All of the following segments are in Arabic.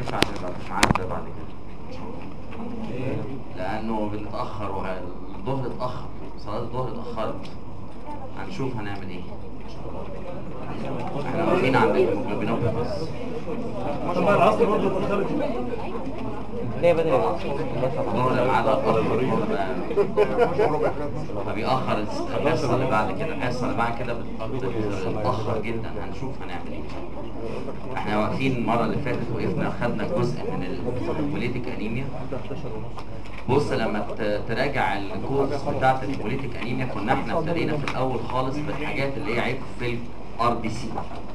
ينفع تبقى معانا بعد كده لانه بنتاخر والظهر اتاخر، صلاه الظهر اتاخرت. هنشوف هنعمل ايه. احنا واقفين عند الهيموجلوبينوباثيز. طبعا العصر برضه اتاخرت ليه بدري؟ الظهر ميعادها اتاخر فبيأخر الحصه اللي بعد كده، الحصه اللي بعد كده بتتاخر جدا. هنشوف هنعمل ايه. احنا واقفين المره اللي فاتت وقفنا خدنا جزء من الهيموليتيك انيميا. بص لما تراجع الكورس بتاعت الهيموليتيك انيميا كنا احنا ابتدينا في الاول خالص بالحاجات اللي هي عيب في الار بي سي.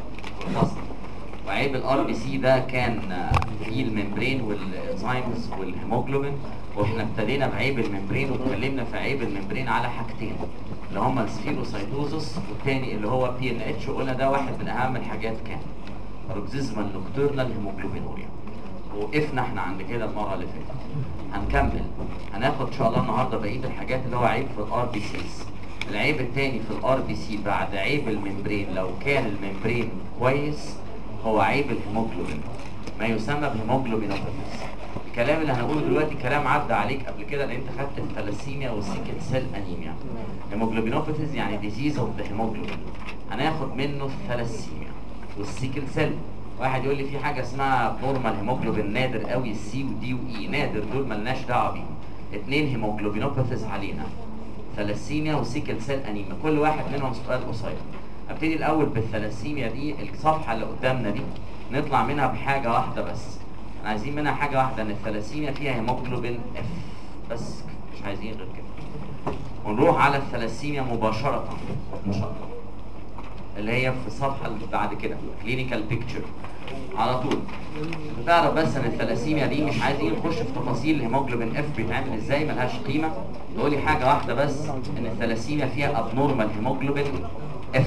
وعيب الار بي سي ده كان فيه الممبرين والانزيمز والهيموجلوبين، واحنا ابتدينا بعيب الممبرين واتكلمنا في عيب الممبرين على حاجتين اللي هما السفيروسايتوزس، والتاني اللي هو بي ان اتش، وقلنا ده واحد من اهم الحاجات كان بروكسيزمال نوكتورنال هيموجلوبينوريا. وقفنا احنا عند كده المره اللي فاتت. هنكمل هناخد ان شاء الله النهارده بقيه الحاجات اللي هو عيب في الار بي سيز. العيب الثاني في الار بي سي بعد عيب الممبرين لو كان الممبرين كويس هو عيب الهيموجلوبين، ما يسمى بهيموجلوبينوباثيز. الكلام اللي هنقوله دلوقتي كلام عدى عليك قبل كده لان انت خدت الثلاسيميا والسيكل سيل انيميا. هيموجلوبينوباثيز يعني ديزيز اوف ذا هيموجلوبين. هناخد منه الثلاسيميا والسيكل سيل. واحد يقول لي في حاجه اسمها نورمال هيموجلوبين نادر قوي، السي ودي واي نادر، دول مالناش دعوه بيهم. اثنين هيموجلوبينوباثيز علينا، ثلاسيميا وسيكل سيل انيميا، كل واحد منهم سؤال قصير. ابتدي الاول بالثلاسيميا دي. الصفحه اللي قدامنا دي نطلع منها بحاجه واحده بس، احنا عايزين منها حاجه واحده، ان الثلاسيميا فيها هيموجلوبين اف بس، مش عايزين غير كده. ونروح على الثلاسيميا مباشره ان شاء الله اللي هي في الصفحه اللي بعد كده كلينيكال بيكتشر على طول. تعرف بس ان الثلاسيميا دي مش عايزين نخش في تفاصيل الهيموجلوبين اف بيتعمل ازاي، ملهاش قيمه. تقول لي حاجه واحده بس، ان الثلاسيميا فيها ابنورمال هيموجلوبين اف،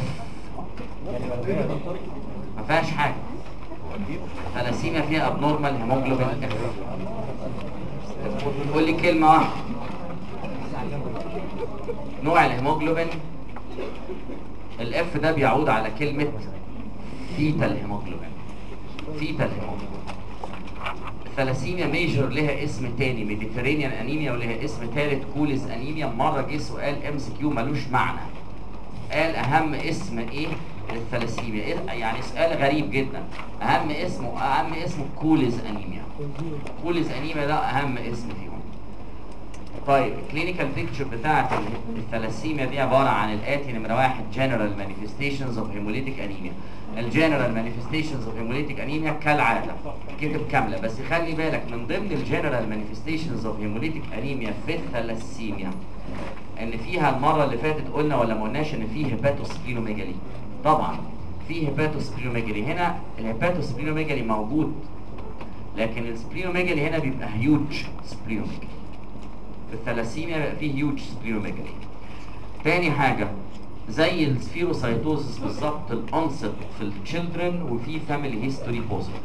ما فيهاش حاجه. الثلاسيميا فيها ابنورمال هيموجلوبين اف. قول لي كلمه واحده. نوع الهيموجلوبين الاف ده بيعود على كلمه فيتال هيموجلوبين. فيتال هيموجلوبين. الثلاسيميا ميجر لها اسم تاني ميديترينيان انيميا، ولها اسم تالت كوليز انيميا. مره جه سؤال ام سي كيو ملوش معنى، قال اهم اسم ايه للثلاسيميا؟ إيه يعني سؤال غريب جدا. اهم اسمه كوليز انيميا. كوليز انيميا ده اهم اسم فيهم. طيب الكلينيكال بيكتشر بتاعت الثلاسيميا دي عباره عن الاتي. نمره واحد جنرال مانيفستيشنز اوف هيموليتيك انيميا. الجنرال مانيفستيشنز اوف هيموليتيك انيميا كالعاده كتب كامله، بس خلي بالك من ضمن الجنرال مانيفستيشنز اوف هيموليتيك انيميا في الثلاسيميا ان فيها المره اللي فاتت قلنا ولا ما قلناش ان في هيباتوسبلينوميجالي. طبعا في هيباتوسبلينوميجالي. هنا الهيباتوسبلينوميجالي موجود، لكن السبلينوميجالي هنا بيبقى هيوج سبلينوميجالي. في الثلاسيميا بيبقى فيه هيوج سبلينوميجالي. تاني حاجه زي السفيروسايتوزس بالظبط، الانست في التشيلدرن وفي فاميلي هيستوري بوزيتيف.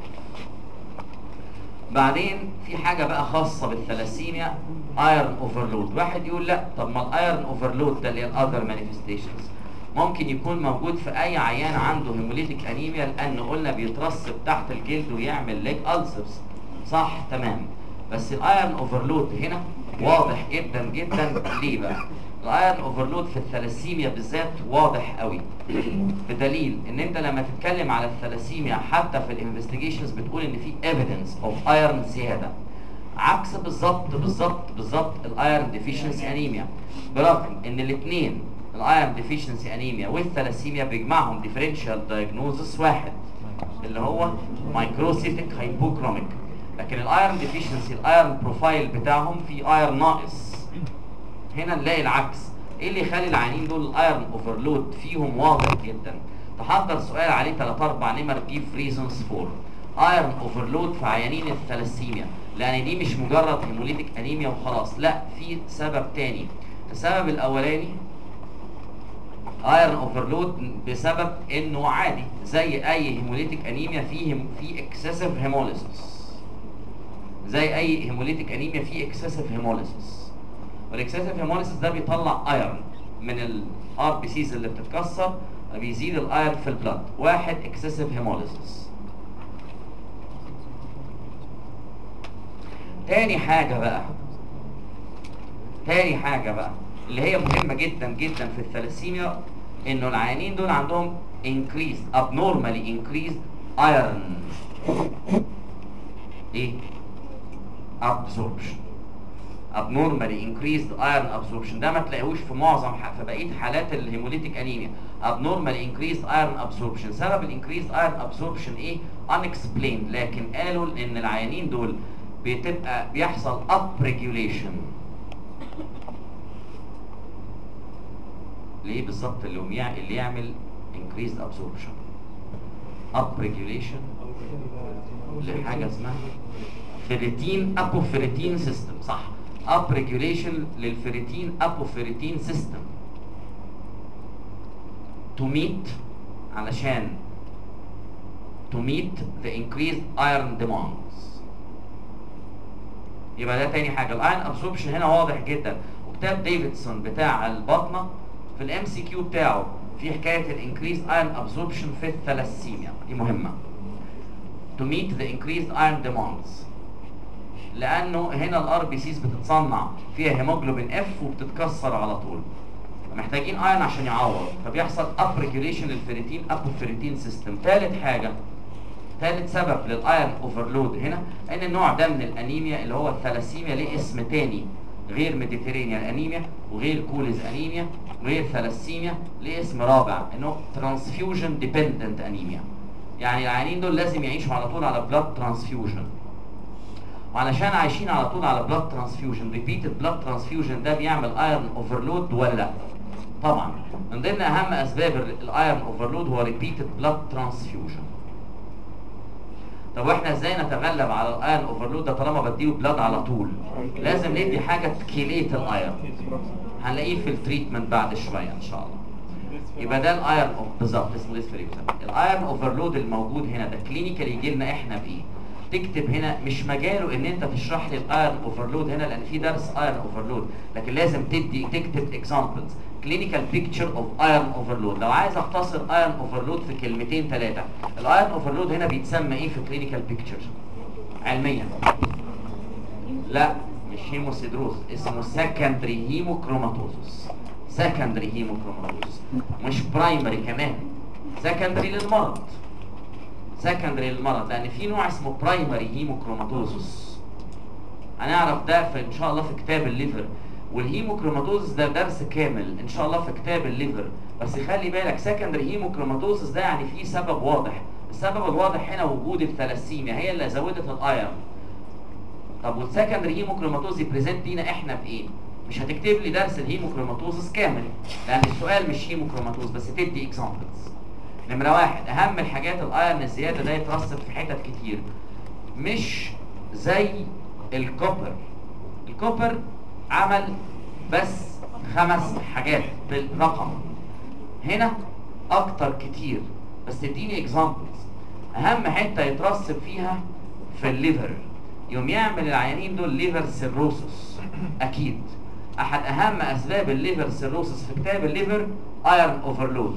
بعدين في حاجه بقى خاصه بالثلاسيميا، ايرون اوفرلود. واحد يقول لا طب ما الايرون اوفرلود ده اللي هي الاذر مانيفستيشنز ممكن يكون موجود في اي عيان عنده هيموليتيك انيميا، لان قلنا بيترسب تحت الجلد ويعمل ليج ألسرز. صح تمام، بس الايرون اوفرلود هنا واضح جدا جدا. ليه بقى؟ الايرون اوفرلود في الثلاسيميا بالذات واضح قوي، بدليل ان انت لما تتكلم على الثلاسيميا حتى في الانفستيجيشنز بتقول ان في ايفيدنس اوف ايرون زياده، عكس بالظبط الايرون ديفيشنسي انيميا. برغم ان الاثنين الايرون ديفيشنسي انيميا والثلاسيميا بيجمعهم ديفرنشال دايجنوزس واحد اللي هو مايكروسيتيك هايبوكروميك، لكن الايرون ديفيشنسي الايرون بروفايل بتاعهم في ايرون ناقص. هنا نلاقي العكس. ايه اللي يخلي العيانين دول الايرون اوفرلود فيهم واضح جدا؟ تحضر سؤال عليه 3 4 نمر جيف ريزونز فور ايرون اوفرلود في عيانين الثلاسيميا، لان دي مش مجرد هيموليتيك انيميا وخلاص، لا في سبب تاني. السبب الاولاني ايرون اوفرلود بسبب انه عادي زي اي هيموليتيك انيميا في اكسسيف هيموليسيس. زي اي هيموليتيك انيميا في اكسسيف هيموليسيس، والاكسسيف هيموليسيس ده بيطلع ايرون من الار بي سيز اللي بتتكسر، بيزيد الايرون في البلد. واحد اكسسيف هيموليسيس. تاني حاجة بقى اللي هي مهمة جدا جدا في الثلاسيميا، انه العيانين دول عندهم increased abnormally increased iron ايه absorption. abnormally increased iron absorption ده ما تلاقيهوش في معظم في بقيه حالات الهيموليتيك انيميا. abnormally increased iron absorption، سبب الانكريزد iron absorption ايه؟ unexplained، لكن قالوا ان العيانين دول بيحصل up regulation. ليه بالظبط اللي يعمل increased absorption up regulation؟ لحاجه اسمها فيريتين ابوفيريتين سيستم، صح؟ up regulation للفيريتين ابوفيريتين سيستم to meet the increased iron demands. يبقى ده تاني حاجه. الايرون ابسوربشن هنا واضح جدا، وكتاب ديفيدسون بتاع البطنه في الام سي كيو بتاعه في حكايه الانكريزد ايرون ابسوربشن في الثلاسيميا، دي مهمه. to meet the increased iron demands، لانه هنا الار بي سيز بتتصنع فيها هيموجلوبين اف وبتتكسر على طول، محتاجين ايرون عشان يعوض، فبيحصل اب ريجوليشن للفيريتين ابوفيريتين سيستم. ثالث سبب للايرون اوفرلود هنا ان النوع ده من الانيميا اللي هو الثلاسيميا ليه اسم تاني غير ميديتيرينيان انيميا وغير كوليز انيميا وغير ثلاسيميا، ليه اسم رابع انه ترانسفيوجن ديبندنت انيميا. يعني العيانين دول لازم يعيشوا على طول على بلاد ترانسفيوجن، وعلشان عايشين على طول على بلاد ترانسفيوجن ريبيتد بلاد ترانسفيوجن ده بيعمل ايرون اوفرلود ولا؟ طبعا. من ضمن اهم اسباب الايرون اوفرلود هو ريبيتد بلاد ترانسفيوجن. طب واحنا ازاي نتغلب على الايرون اوفرلود ده طالما بديله بلاد على طول؟ لازم ندي حاجه تكيليت الايرون، هنلاقيه في التريتمنت بعد شويه ان شاء الله. يبقى ده الايرون بالظبط اسمه الايرون اوفرلود الموجود هنا ده كلينيكال يجي لنا احنا بايه؟ تكتب هنا، مش مجاله ان انت تشرح لي الايرون اوفرلود هنا لان في درس ايرون اوفرلود، لكن لازم تكتب اكزامبلز كلينيكال بيكتشر اوف ايرون اوفرلود. لو عايز اختصر ايرون اوفرلود في كلمتين ثلاثه، الايرون اوفرلود هنا بيتسمى ايه في كلينيكال بيكتشر علميا؟ لا مش هيموسيدروز، اسمه سكندري هيموكروماتوزس. سكندري هيموكروماتوزس مش برايمري كمان، سكندري للمرض. سكندري للمرض لان في نوع اسمه برايمري هيموكروماتوزس، هنعرف ده في ان شاء الله في كتاب الليفر. والهيموكروماتوزس ده درس كامل ان شاء الله في كتاب الليفر، بس خلي بالك سكندري هيموكروماتوزس ده يعني في سبب واضح. السبب الواضح هنا وجود الثلاسيميا هي اللي زودت الايرون. طب والسكندري هيموكروماتوزس بريزنت لينا احنا بايه؟ مش هتكتب لي درس الهيموكروماتوزس كامل لان السؤال مش هيموكروماتوزس، بس تدي اكزامبلز. نمرة واحد، اهم الحاجات الايرون الزيادة ده يترسب في حتت كتير، مش زي الكوبر. الكوبر عمل بس 5 حاجات بالرقم، هنا اكتر كتير، بس تديني اكزامبلز. اهم حتة يترسب فيها في الليفر، يوم يعمل العيانين دول ليفر سيروسس. اكيد احد اهم اسباب الليفر سيروسس في كتاب الليفر ايرون اوفرلود.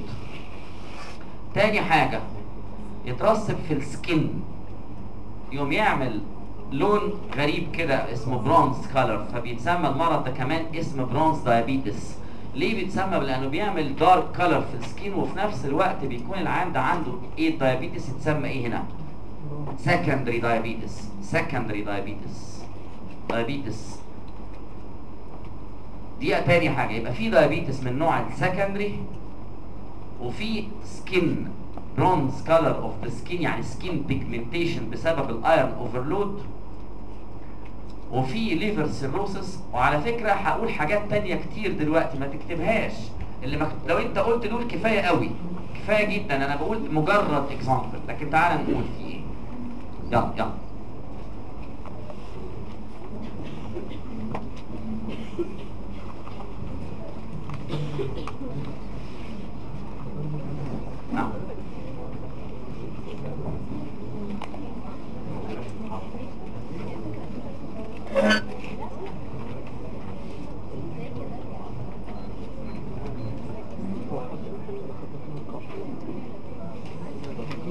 تاني حاجة يترسب في السكين، يوم يعمل لون غريب كده اسمه برونز كالر، فبيتسمى المرض ده كمان اسم برونز دايابيتس. ليه بيتسمى؟ لانه بيعمل دارك كالر في السكين، وفي نفس الوقت بيكون العيان ده عنده ايه؟ الدايابيتس يتسمى ايه هنا؟ سكندري دايابيتس. سكندري دايابيتس دي تاني حاجة. يبقى في دايابيتس من نوع السكندري، وفي سكين برونز كالر اوف ذا سكين يعني سكين بيجمنتيشن بسبب الايرون اوفرلود، وفي ليفر سيروسس. وعلى فكره هقول حاجات تانية كتير دلوقتي ما تكتبهاش، اللي لو انت قلت دول كفايه قوي، كفايه جدا. انا بقول مجرد اكزامبل، لكن تعال نقول في ايه. يلا نعم.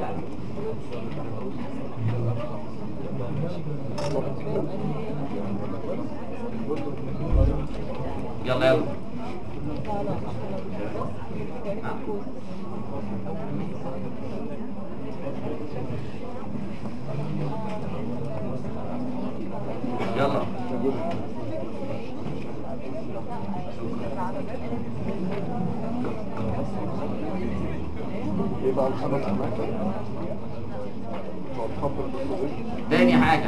يلا يلا. يلا يبقى الخمس اماكن وتخبط بالبوزيشن. تاني حاجة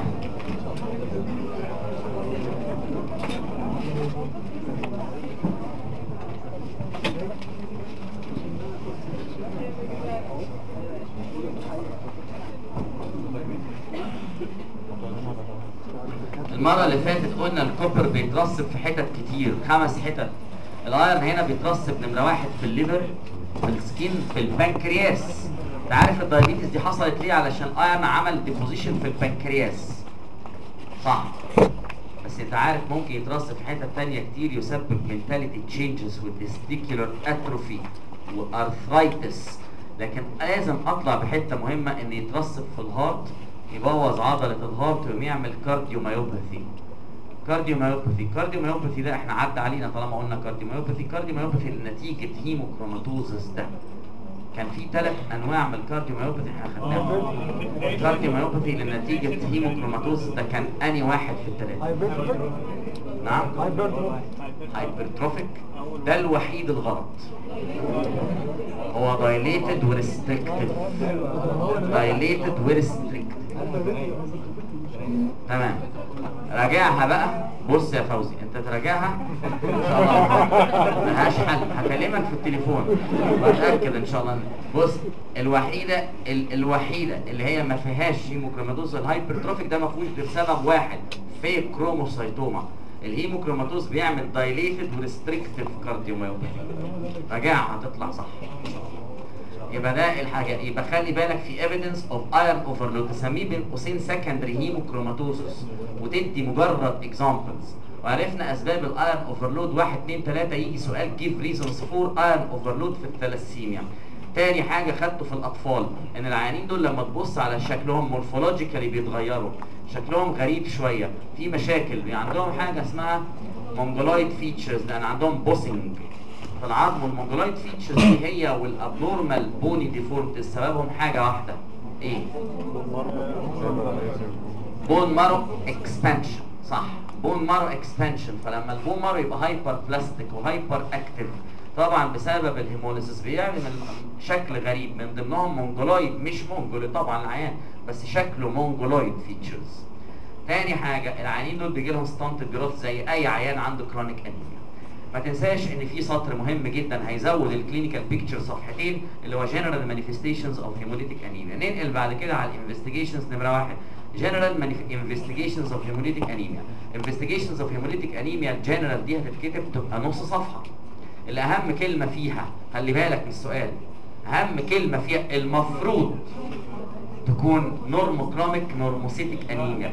المرة اللي فاتت قلنا الكوبر بيترسب في حتت كتير، 5 حتت. الايرن هنا بيترسب نمرة 1 في الليفر، في السكين، في البنكرياس. انت عارف الدايابيتس دي حصلت ليه؟ علشان ايرن عمل ديبوزيشن في البنكرياس، صح؟ بس انت عارف ممكن يترسب في حتت تانية كتير، يسبب mentality changes وتستيكولار اتروفي وارثرايتس. لكن لازم اطلع بحته مهمه، ان يترسب في الهارت يبوظ عضله الهارت ويعمل كارديوميوباثي. كارديوميوباثي ده احنا عدى علينا طالما قلنا كارديوميوباثي نتيجه هيموكروماتوزس. ده كان في 3 انواع من الكارديوميوباثي احنا خدناهم. الكارديوميوباثي لنتيجه هيموكروماتوزس ده كان انهي واحد في ال3؟ نعم هايبرتروفيك. ده الوحيد الغلط، هو dilated وريستريكتيف. تمام. راجعها بقى. بص يا فوزي انت تراجعها ان شاء الله، ملهاش حل. هكلمك في التليفون واتاكد ان شاء الله. بص الوحيده اللي هي ما فيهاش هيموكروماتوز الهايبرتروفيك ده ما فيهوش غير سبب واحد، فيك كروموسايتوما. الهيموكروماتوز بيعمل دايليتد وريستريكتيف كارديوميوباثي. راجعها هتطلع صح. يبقى ده الحاجه. يبقى خلي بالك في evidence of iron overload، تسميه بين قوسين secondary hemochromatosis، وتدي مجرد examples. وعرفنا اسباب الايرن اوفرلود 1 2 3. يجي سؤال give reasons for iron overload في الثلاسيميا. تاني حاجه خدته في الاطفال، ان العيانين دول لما تبص على شكلهم مورفولوجيكالي بيتغيروا، شكلهم غريب شويه، في مشاكل. عندهم حاجه اسمها مونجولايد فيتشرز، لان عندهم بوسنج في العظم. والمونجولايد فيتشرز دي هي والابنورمال بوني ديفورمتيز سببهم حاجه واحده، ايه؟ بون مارو اكسبانشن. صح، بون مارو اكسبانشن. فلما البون مارو يبقى هايبر بلاستيك وهايبر اكتيف، طبعا بسبب الهيموليسيس بيعمل شكل غريب، من ضمنهم مونجولايد، مش مونجولي طبعا العيان، بس شكله مونجولايد فيتشرز. تاني حاجه العيانين دول بيجي لهم ستانتد جروث زي اي عيان عنده كرونيك انيميا. ما تنساش ان في سطر مهم جدا هيزود الكلينيكال بيكتشر صفحتين، اللي هو جنرال مانيفستيشنز اوف هيموليتيك انيميا. ننقل بعد كده على الانفستيجيشنز. نمره 1 جنرال انفستيجيشنز اوف هيموليتيك انيميا. انفستيجيشنز اوف هيموليتيك انيميا الجنرال دي هتتكتب تبقى نص صفحه. الاهم كلمه فيها، خلي بالك من السؤال، اهم كلمه فيها المفروض تكون نورموكروميك نورموسيتيك انيميا.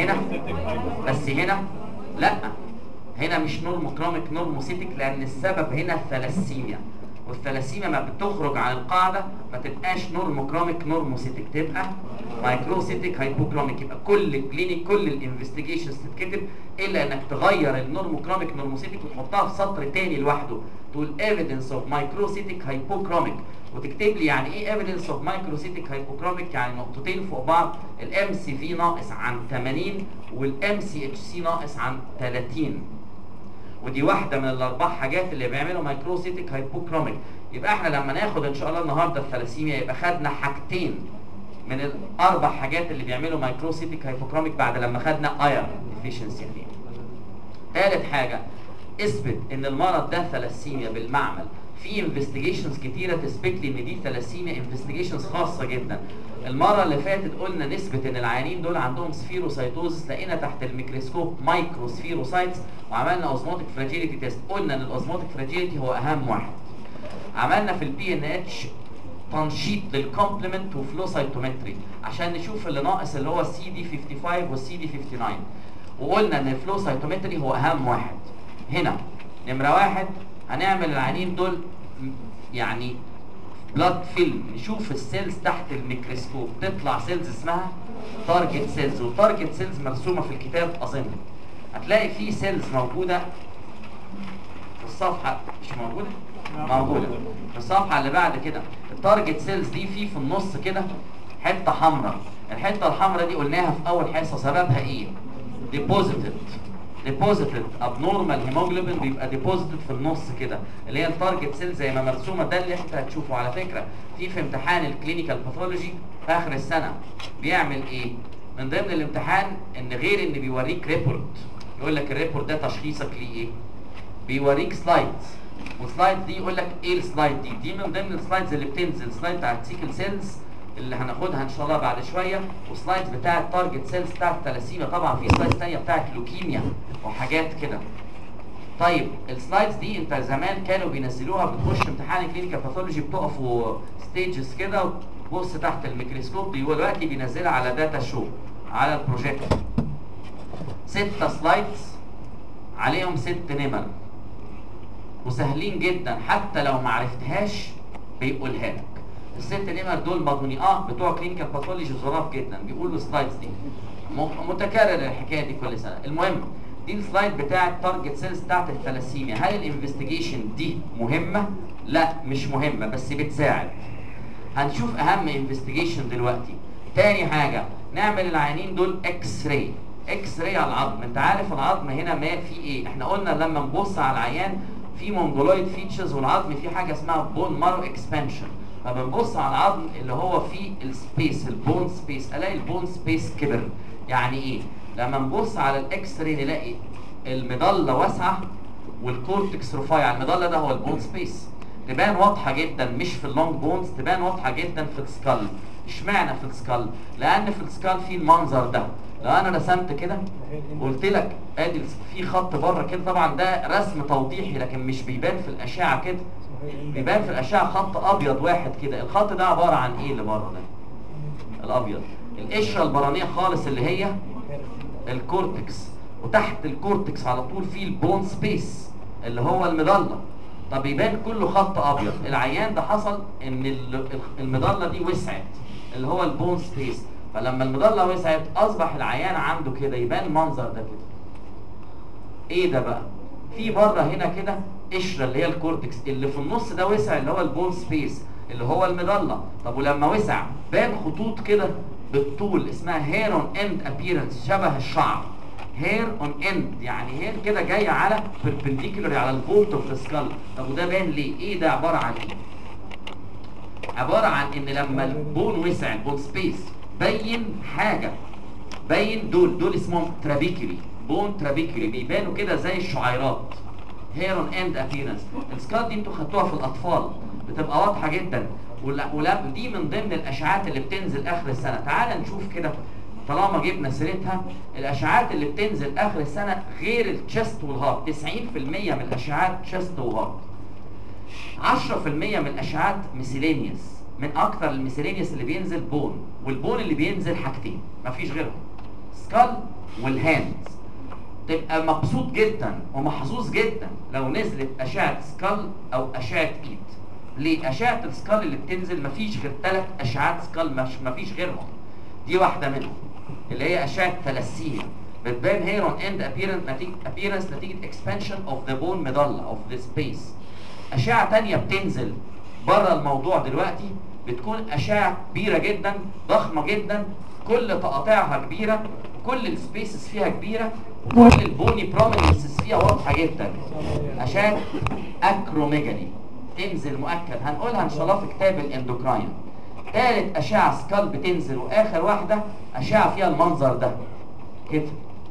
بس هنا لا، هنا مش نورموكروميك نورموسيتيك، لان السبب هنا الثلاسيميا، والثلاسيميا ما بتخرج عن القاعده ما تبقاش نورموكروميك نورموسيتيك، تبقى مايكروسيتيك هايبوكروميك. يبقى كل كلينيك كل الانفستيجيشنز تتكتب الا انك تغير النورموكروميك نورموسيتيك وتحطها في سطر تاني لوحده، تقول evidence of microcytic hypochromic، وتكتب لي يعني ايه evidence of microcytic hypochromic. يعني نقطتين فوق بعض، الام سي في ناقص عن 80 والام سي اتش سي ناقص عن 30. ودي واحده من الاربع حاجات اللي بيعملوا مايكروسيتيك هايبوكروميك. يبقى احنا لما ناخد ان شاء الله النهارده الثلاسيميا يبقى خدنا حاجتين من الاربع حاجات اللي بيعملوا مايكروسيتيك هايبوكروميك بعد لما خدنا ايرون ديفيشنسي. ثالث حاجه، اثبت ان المرض ده ثلاسيميا بالمعمل. في انفستيجيشنز كتيره تثبت لي ان دي ثلاسيميا، انفستيجيشنز خاصه جدا. المره اللي فاتت قلنا نثبت ان العيانين دول عندهم سفيروسايتوزس، لقينا تحت الميكروسكوب مايكرو سفيروسايتس، وعملنا اوزموتيك فراجيليتي تيست. قلنا ان الاوزموتيك فراجيليتي هو اهم واحد. عملنا في البي ان اتش تنشيط للكومبلمنت وفلو سايتومتري عشان نشوف اللي ناقص، اللي هو السي دي 55 والسي دي 59، وقلنا ان الفلو سايتومتري هو اهم واحد. هنا نمره 1 هنعمل العيانين دول يعني بلاد فيلم نشوف السيلز تحت الميكروسكوب تطلع سيلز اسمها تارجت سيلز، وتارجت سيلز مرسومه في الكتاب اظن. هتلاقي في سيلز موجوده في الصفحه، مش موجوده؟ موجوده في الصفحه اللي بعد كده. التارجت سيلز دي في النص كده حته حمراء، الحته الحمراء دي قلناها في اول حصه سببها ايه؟ ديبوزيتد ابنورمال هيموجلوبين بيبقى ديبوزيتد في النص كده، اللي هي التارجت سيل زي ما مرسومه. ده اللي انت هتشوفه على فكره في امتحان الكلينيكال باثولوجي في اخر السنه. بيعمل ايه؟ من ضمن الامتحان ان غير ان بيوريك ريبورت، يقول لك الريبورت ده تشخيصك ليه ايه؟ بيوريك سلايدز، والسلايد دي يقول لك ايه السلايد دي من ضمن السلايدز اللي بتنزل، سلايد بتاعت سيكل سيلز اللي هناخدها ان شاء الله بعد شويه، وسلايدز بتاعت تارجت سيلز بتاعت ثلاسيميا، طبعا في سلايدز ثانيه بتاعت لوكيميا وحاجات كده. طيب السلايدز دي انت زمان كانوا بينزلوها، بتخش امتحان الكلينيكال باثولوجي بتقفوا ستيجز كده وتبص تحت الميكروسكوب، دلوقتي بينزلها على داتا شو على البروجيكتور. 6 سلايدز عليهم 6 نمر، وسهلين جدا حتى لو ما عرفتهاش بيقولها لك. ال6 نمر دول مضمونين بتوع كلينيكال باثولوجي ظراف جدا، بيقولوا السلايدز دي متكرر الحكايه دي كل سنه. المهم دي السلايد بتاعه التارجت سيلز بتاعه الثلاسيميا. هل الانفستيجيشن دي مهمه؟ لا مش مهمه بس بتساعد. هنشوف اهم انفستيجيشن دلوقتي. تاني حاجه نعمل العيانين دول اكس راي، اكس راي على العظم. انت عارف العظم هنا ما في ايه؟ احنا قلنا لما نبص على العيان في مونجولويد فيتشرز، والعظم فيه حاجه اسمها بون مارو اكسبانشن. فبنبص على العظم اللي هو فيه السبيس، البون سبيس، الاقي البون سبيس كبر. يعني ايه؟ لما نبص على الاكس راي نلاقي المظله واسعه والكورتكس رفيع. المظله ده هو البون سبيس، تبان واضحه جدا مش في اللونج بونز، تبان واضحه جدا في السكال. اشمعنى في السكال؟ لان في السكال في المنظر ده. لو انا رسمت كده قلت لك ادي في خط بره كده، طبعا ده رسم توضيحي لكن مش بيبان في الاشعه كده، بيبان في الاشعه خط ابيض واحد كده. الخط ده عباره عن ايه اللي بره ده؟ الابيض القشره البرانيه خالص اللي هي الكورتكس، وتحت الكورتكس على طول في البون سبيس اللي هو المظله. طب يبان كله خط ابيض. العيان ده حصل ان المظله دي وسعت اللي هو البون سبيس، فلما المظله وسعت اصبح العيان عنده كده يبان المنظر ده كده. ايه ده بقى؟ في بره هنا كده قشره اللي هي الكورتكس، اللي في النص ده وسع اللي هو البون سبيس اللي هو المظله. طب ولما وسع بان خطوط كده بالطول اسمها هير اون اند ابييرنس، شبه الشعر. هير اون اند يعني هير كده جايه على بيربنديكولار على الفولت اوف ذا سكال. طب وده بان ليه؟ ايه ده عباره عن ايه؟ عباره عن ان لما البون وسع البون سبيس بين حاجه، بين دول اسمهم ترابيكولي، بون ترابيكولي، بيبانوا كده زي الشعيرات. هير اون اند ابييرنس. السكال دي انتوا خدتوها في الاطفال بتبقى واضحه جدا، دي من ضمن الاشعاعات اللي بتنزل اخر السنه. تعال نشوف كده طالما جبنا سيرتها، الاشعاعات اللي بتنزل اخر السنه غير التشست والهارت. 90% من الاشعاعات تشست وهارت، 10% من الاشعاعات ميسيلينيوس. من اكتر الميسيلينيوس اللي بينزل بون، والبون اللي بينزل حاجتين مفيش غيرهم، سكال والهاندز. تبقى مبسوط جدا ومحظوظ جدا لو نزلت اشعه سكال او اشعه ايد. ليه؟ اشعه السكال اللي بتنزل مفيش غير 3 اشعاعات سكال، مفيش غيرهم. دي واحده منهم اللي هي اشعه ثلاسيميا، بتبان هير اون اند ابييرنس نتيجه اكسبانشن اوف ذا بون ميدالا اوف ذا سبيس. اشعه ثانيه بتنزل بره الموضوع دلوقتي، بتكون اشعه كبيره جدا ضخمه جدا، كل تقاطعها كبيره، كل السبيسز فيها كبيره، وكل البوني بروميننسز فيها واضحه جدا. اشعه اكروميجالي تنزل مؤكد، هنقولها ان شاء الله في كتاب الاندوكراين. ثالث اشعه سكال بتنزل، واخر واحده اشعه فيها المنظر ده كده.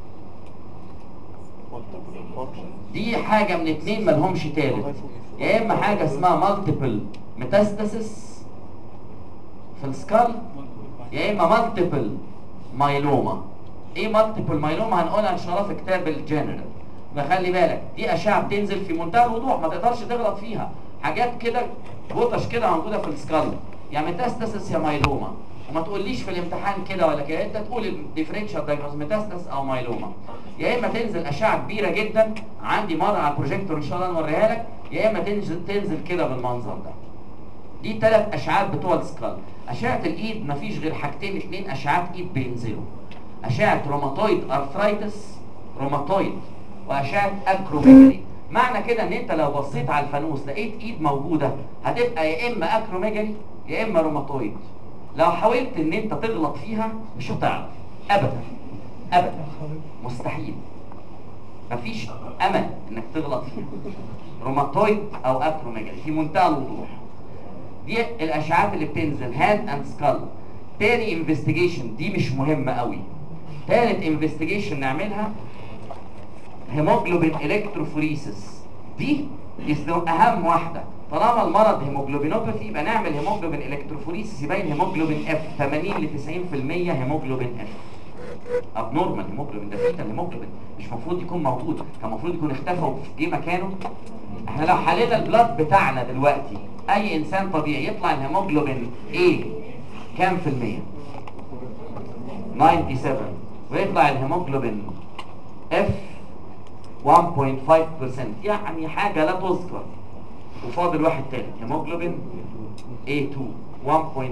دي حاجه من اتنين مالهمش تالت، يا اما حاجه اسمها مالتيبل ميتاستاسيس في السكال، يا اما مالتيبل مايلوما. ايه مالتيبل مايلوما؟ هنقولها ان شاء الله في كتاب الجنرال. فخلي بالك دي اشعه بتنزل في منتهى الوضوح، ما تقدرش تغلط فيها. حاجات كده بوطش كده موجوده في السكال، يا ميتاستاسيس يا مايلوما. وما تقوليش في الامتحان كده ولا كده، انت تقول الديفرنشال دايجنوز ميتاستاسيس او مايلوما. يا اما تنزل اشعه كبيره جدا، عندي مره على البروجيكتور ان شاء الله نوريها لك، يا اما تنزل كده بالمنظر ده. دي 3 اشعات بتوع السكال. اشعه الايد مفيش غير حاجتين 2 اشعات ايد بينزلوا، اشعه روماتويد ارثرايتس روماتويد واشعه اكروميجالي. معنى كده ان انت لو بصيت على الفانوس لقيت ايد موجوده هتبقى يا اما اكروميجالي يا اما روماتويد. لو حاولت ان انت تغلط فيها مش هتعرف ابدا ابدا، مستحيل، مفيش امل انك تغلط فيها، روماتويد او اكروميجالي في منتهى الوضوح. دي الاشعاعات اللي بتنزل هاند اند سكال. تاني انفستيجيشن دي مش مهمه قوي. تالت انفستيجيشن نعملها هيموجلوبين الكتروفوريسيس. دي اهم واحده. طالما المرض هيموجلوبينوباثي يبقى نعمل هيموجلوبين الكتروفوريسيس يبين هيموجلوبين اف 80 ل 90% هيموجلوبين اف. اب نورمال هيموجلوبين ده فيتال هيموجلوبين مش المفروض يكون موجود، كان المفروض يكون اختفى وجه مكانه. احنا لو حلينا البلاد بتاعنا دلوقتي اي انسان طبيعي يطلع الهيموجلوبين ايه كام في المية؟ 97. ويطلع الهيموجلوبين اف 1.5%، يعني حاجه لا تذكر. وفاضل واحد تاني هيموجلوبين A2 1.5%.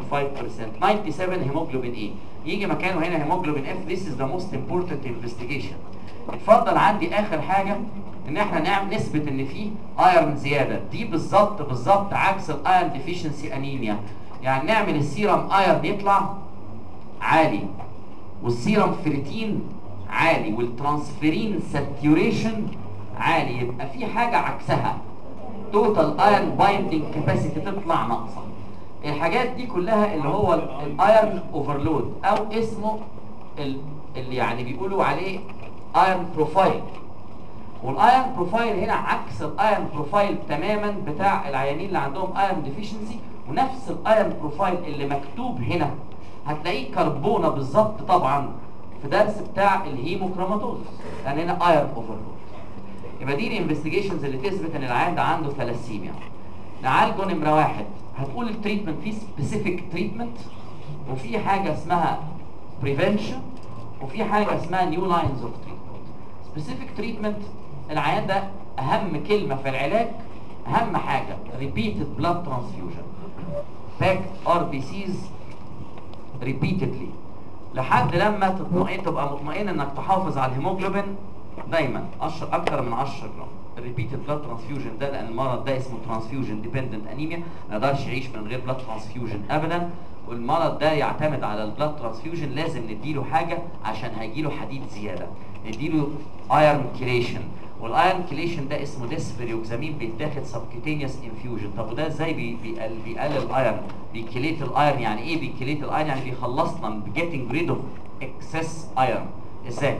97 هيموجلوبين A يجي مكانه هنا هيموجلوبين F. This is the most important investigation. اتفضل عندي اخر حاجه ان احنا نعمل نثبت ان في ايرون زياده. دي بالظبط عكس الايرون ديفيشنسي انيميا. يعني نعمل السيرم ايرون يطلع عالي والسيرم فيريتين عالي والترانسفيرين ساتيوريشن عالي، يبقى في حاجه عكسها توتال ايرون بايندينج كاباسيتي تطلع ناقصه. الحاجات دي كلها اللي هو الايرون اوفرلود او اسمه اللي يعني بيقولوا عليه ايرون بروفايل. والايرون بروفايل هنا عكس الايرون بروفايل تماما بتاع العيانين اللي عندهم ايرون ديفيشنسي. ونفس الايرون بروفايل اللي مكتوب هنا هتلاقيه كربونه بالظبط طبعا في درس بتاع الهيموكروماتوزس، لان هنا ايرون اوفرلود. يبقى دي الانفستيجيشنز اللي تثبت ان العيان ده عنده ثلاسيميا. نعالجه نمره واحد. هتقول التريتمنت في سبيسيفيك تريتمنت وفي حاجه اسمها بريفنشن وفي حاجه اسمها نيو لاينز اوف تريتمنت. سبيسيفيك تريتمنت العيان ده اهم كلمه في العلاج اهم حاجه ريبيتد بلاد ترانسفيوجن باك ار بي سيز ريبيتدلي لحد لما تبقى مطمئن انك تحافظ على الهيموجلوبين دايما اكتر من 10 جرام. الريبيتد بلاد ترانسفيوجن ده لان المرض ده اسمه ترانسفيوجن ديبندنت انيميا، ما يقدرش يعيش من غير بلاد ترانسفيوجن ابدا. والمرض ده يعتمد على البلاد ترانسفيوجن. لازم نديله حاجه عشان هيجيله حديد زياده، نديله ايرون كيليشن. والايرون كيليشن ده اسمه ديسفيريوكسامين بيتاخد سبكيتينيوس انفيوجن. طب وده ازاي بيقلل الايرون؟ بيكليت الايرون. يعني ايه بيكليت الايرون؟ يعني بيخلصنا بجيتنج ريد اوف اكسس ايرون. ازاي؟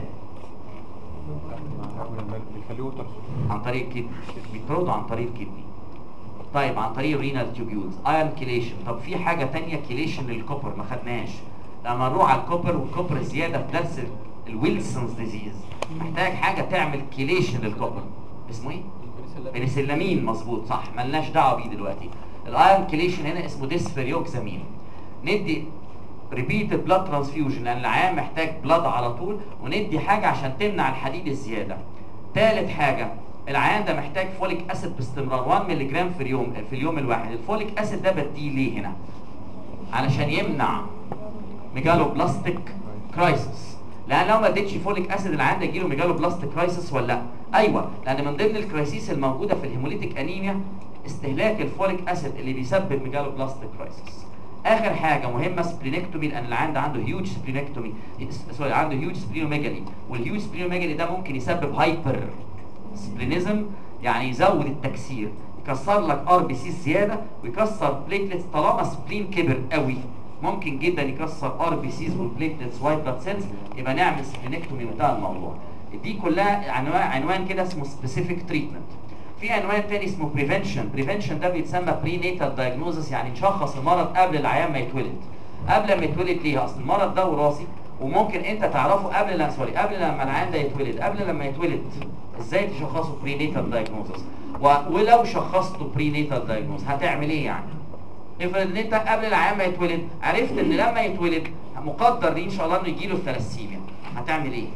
عن طريق الكدني، بيطرده عن طريق الكدني. طيب عن طريق الرينال تيوبيولز ايرون كيليشن. طب في حاجه ثانيه كيليشن للكوبر ما خدناهاش. لما نروح على الكوبر والكوبر زياده في درس الويلسونز ديزيز محتاج حاجه تعمل كيليشن للكوبر. اسمه ايه؟ بنسلامين. مظبوط صح، ملناش دعوه بيه دلوقتي. الايرون كيليشن هنا اسمه ديسفيريوكسامين. ندي ريبيتد بلاد ترانسفيوجن لان العيان محتاج بلاد على طول، وندي حاجه عشان تمنع الحديد الزياده. ثالث حاجه العيان ده محتاج فوليك اسيد باستمرار 1 مللي جرام في اليوم الواحد. الفوليك اسيد ده بديه ليه هنا؟ علشان يمنع ميجالو بلاستيك كرايسيس. لان لو ما اديتش فوليك اسيد العيان ده يجيله ميجالو بلاستيك كرايسيس ولا لا؟ ايوه، لان من ضمن الكرايسيس الموجوده في الهيموليتيك انيميا استهلاك الفوليك اسيد اللي بيسبب ميجالو بلاستيك كرايسيس. اخر حاجه مهمه سبلينكتومي، لان العيان ده عنده هيوج سبلينكتومي عنده هيوج سبلينوميجالي. والهيوج سبلينوميجالي ده ممكن يسبب هايبر سبلينيزم، يعني يزود التكسير، يكسر لك ار بي سي زياده ويكسر بليتلتس. طالما سبلين كبر قوي ممكن جدا يكسر ار بي سيز والبليتلتس وايت بلاد سيلز. يبقى نعمل سبلينكتومي بتاع الموضوع. دي كلها عنوان كده اسمه سبيسيفيك تريتمنت. في عنوان تاني اسمه بريفنشن ده بيتسمى بري نيتال دايجنوزس، يعني نشخص المرض قبل العيان ما يتولد. قبل ما يتولد ليه؟ اصل المرض ده وراثي وممكن انت تعرفه قبل لما العيان ده يتولد. قبل لما يتولد ازاي تشخصه بري نيتال دايجنوزس؟ ولو شخصته بري نيتال دايجنوز هتعمل ايه يعني؟ افرض ان انت قبل العيان ما يتولد عرفت ان لما يتولد مقدر ليه ان شاء الله انه يجيله الثلاسيميا، هتعمل ايه؟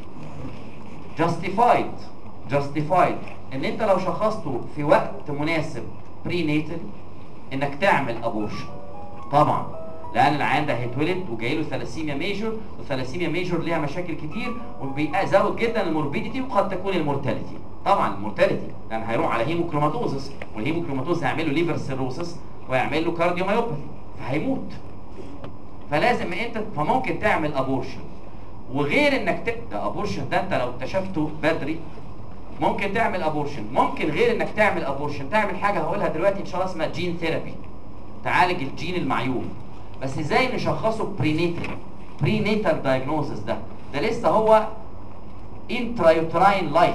جاستيفايد ان انت لو شخصته في وقت مناسب بري نيتال انك تعمل ابورشن طبعا، لان العيان ده هيتولد وجاي له ثلاسيميا ميجور، والثلاسيميا ميجور ليها مشاكل كتير وبيزود جدا الموربيديتي وقد تكون المورتاليتي. طبعا المورتاليتي لان هيروح على هيموكروماتوزس، والهيموكروماتوز هيعمل له ليفر سيروسس ويعمل له كارديومايوباثي فهيموت. فلازم انت فممكن تعمل ابورشن. وغير انك ده ابورشن ده انت لو اكتشفته بدري ممكن تعمل ابورشن. ممكن غير انك تعمل ابورشن تعمل حاجه هقولها دلوقتي ان شاء الله اسمها جين ثيرابي، تعالج الجين المعيوب. بس ازاي نشخصه برينيتال دايجنوزس؟ ده لسه هو انترايوتراين لايف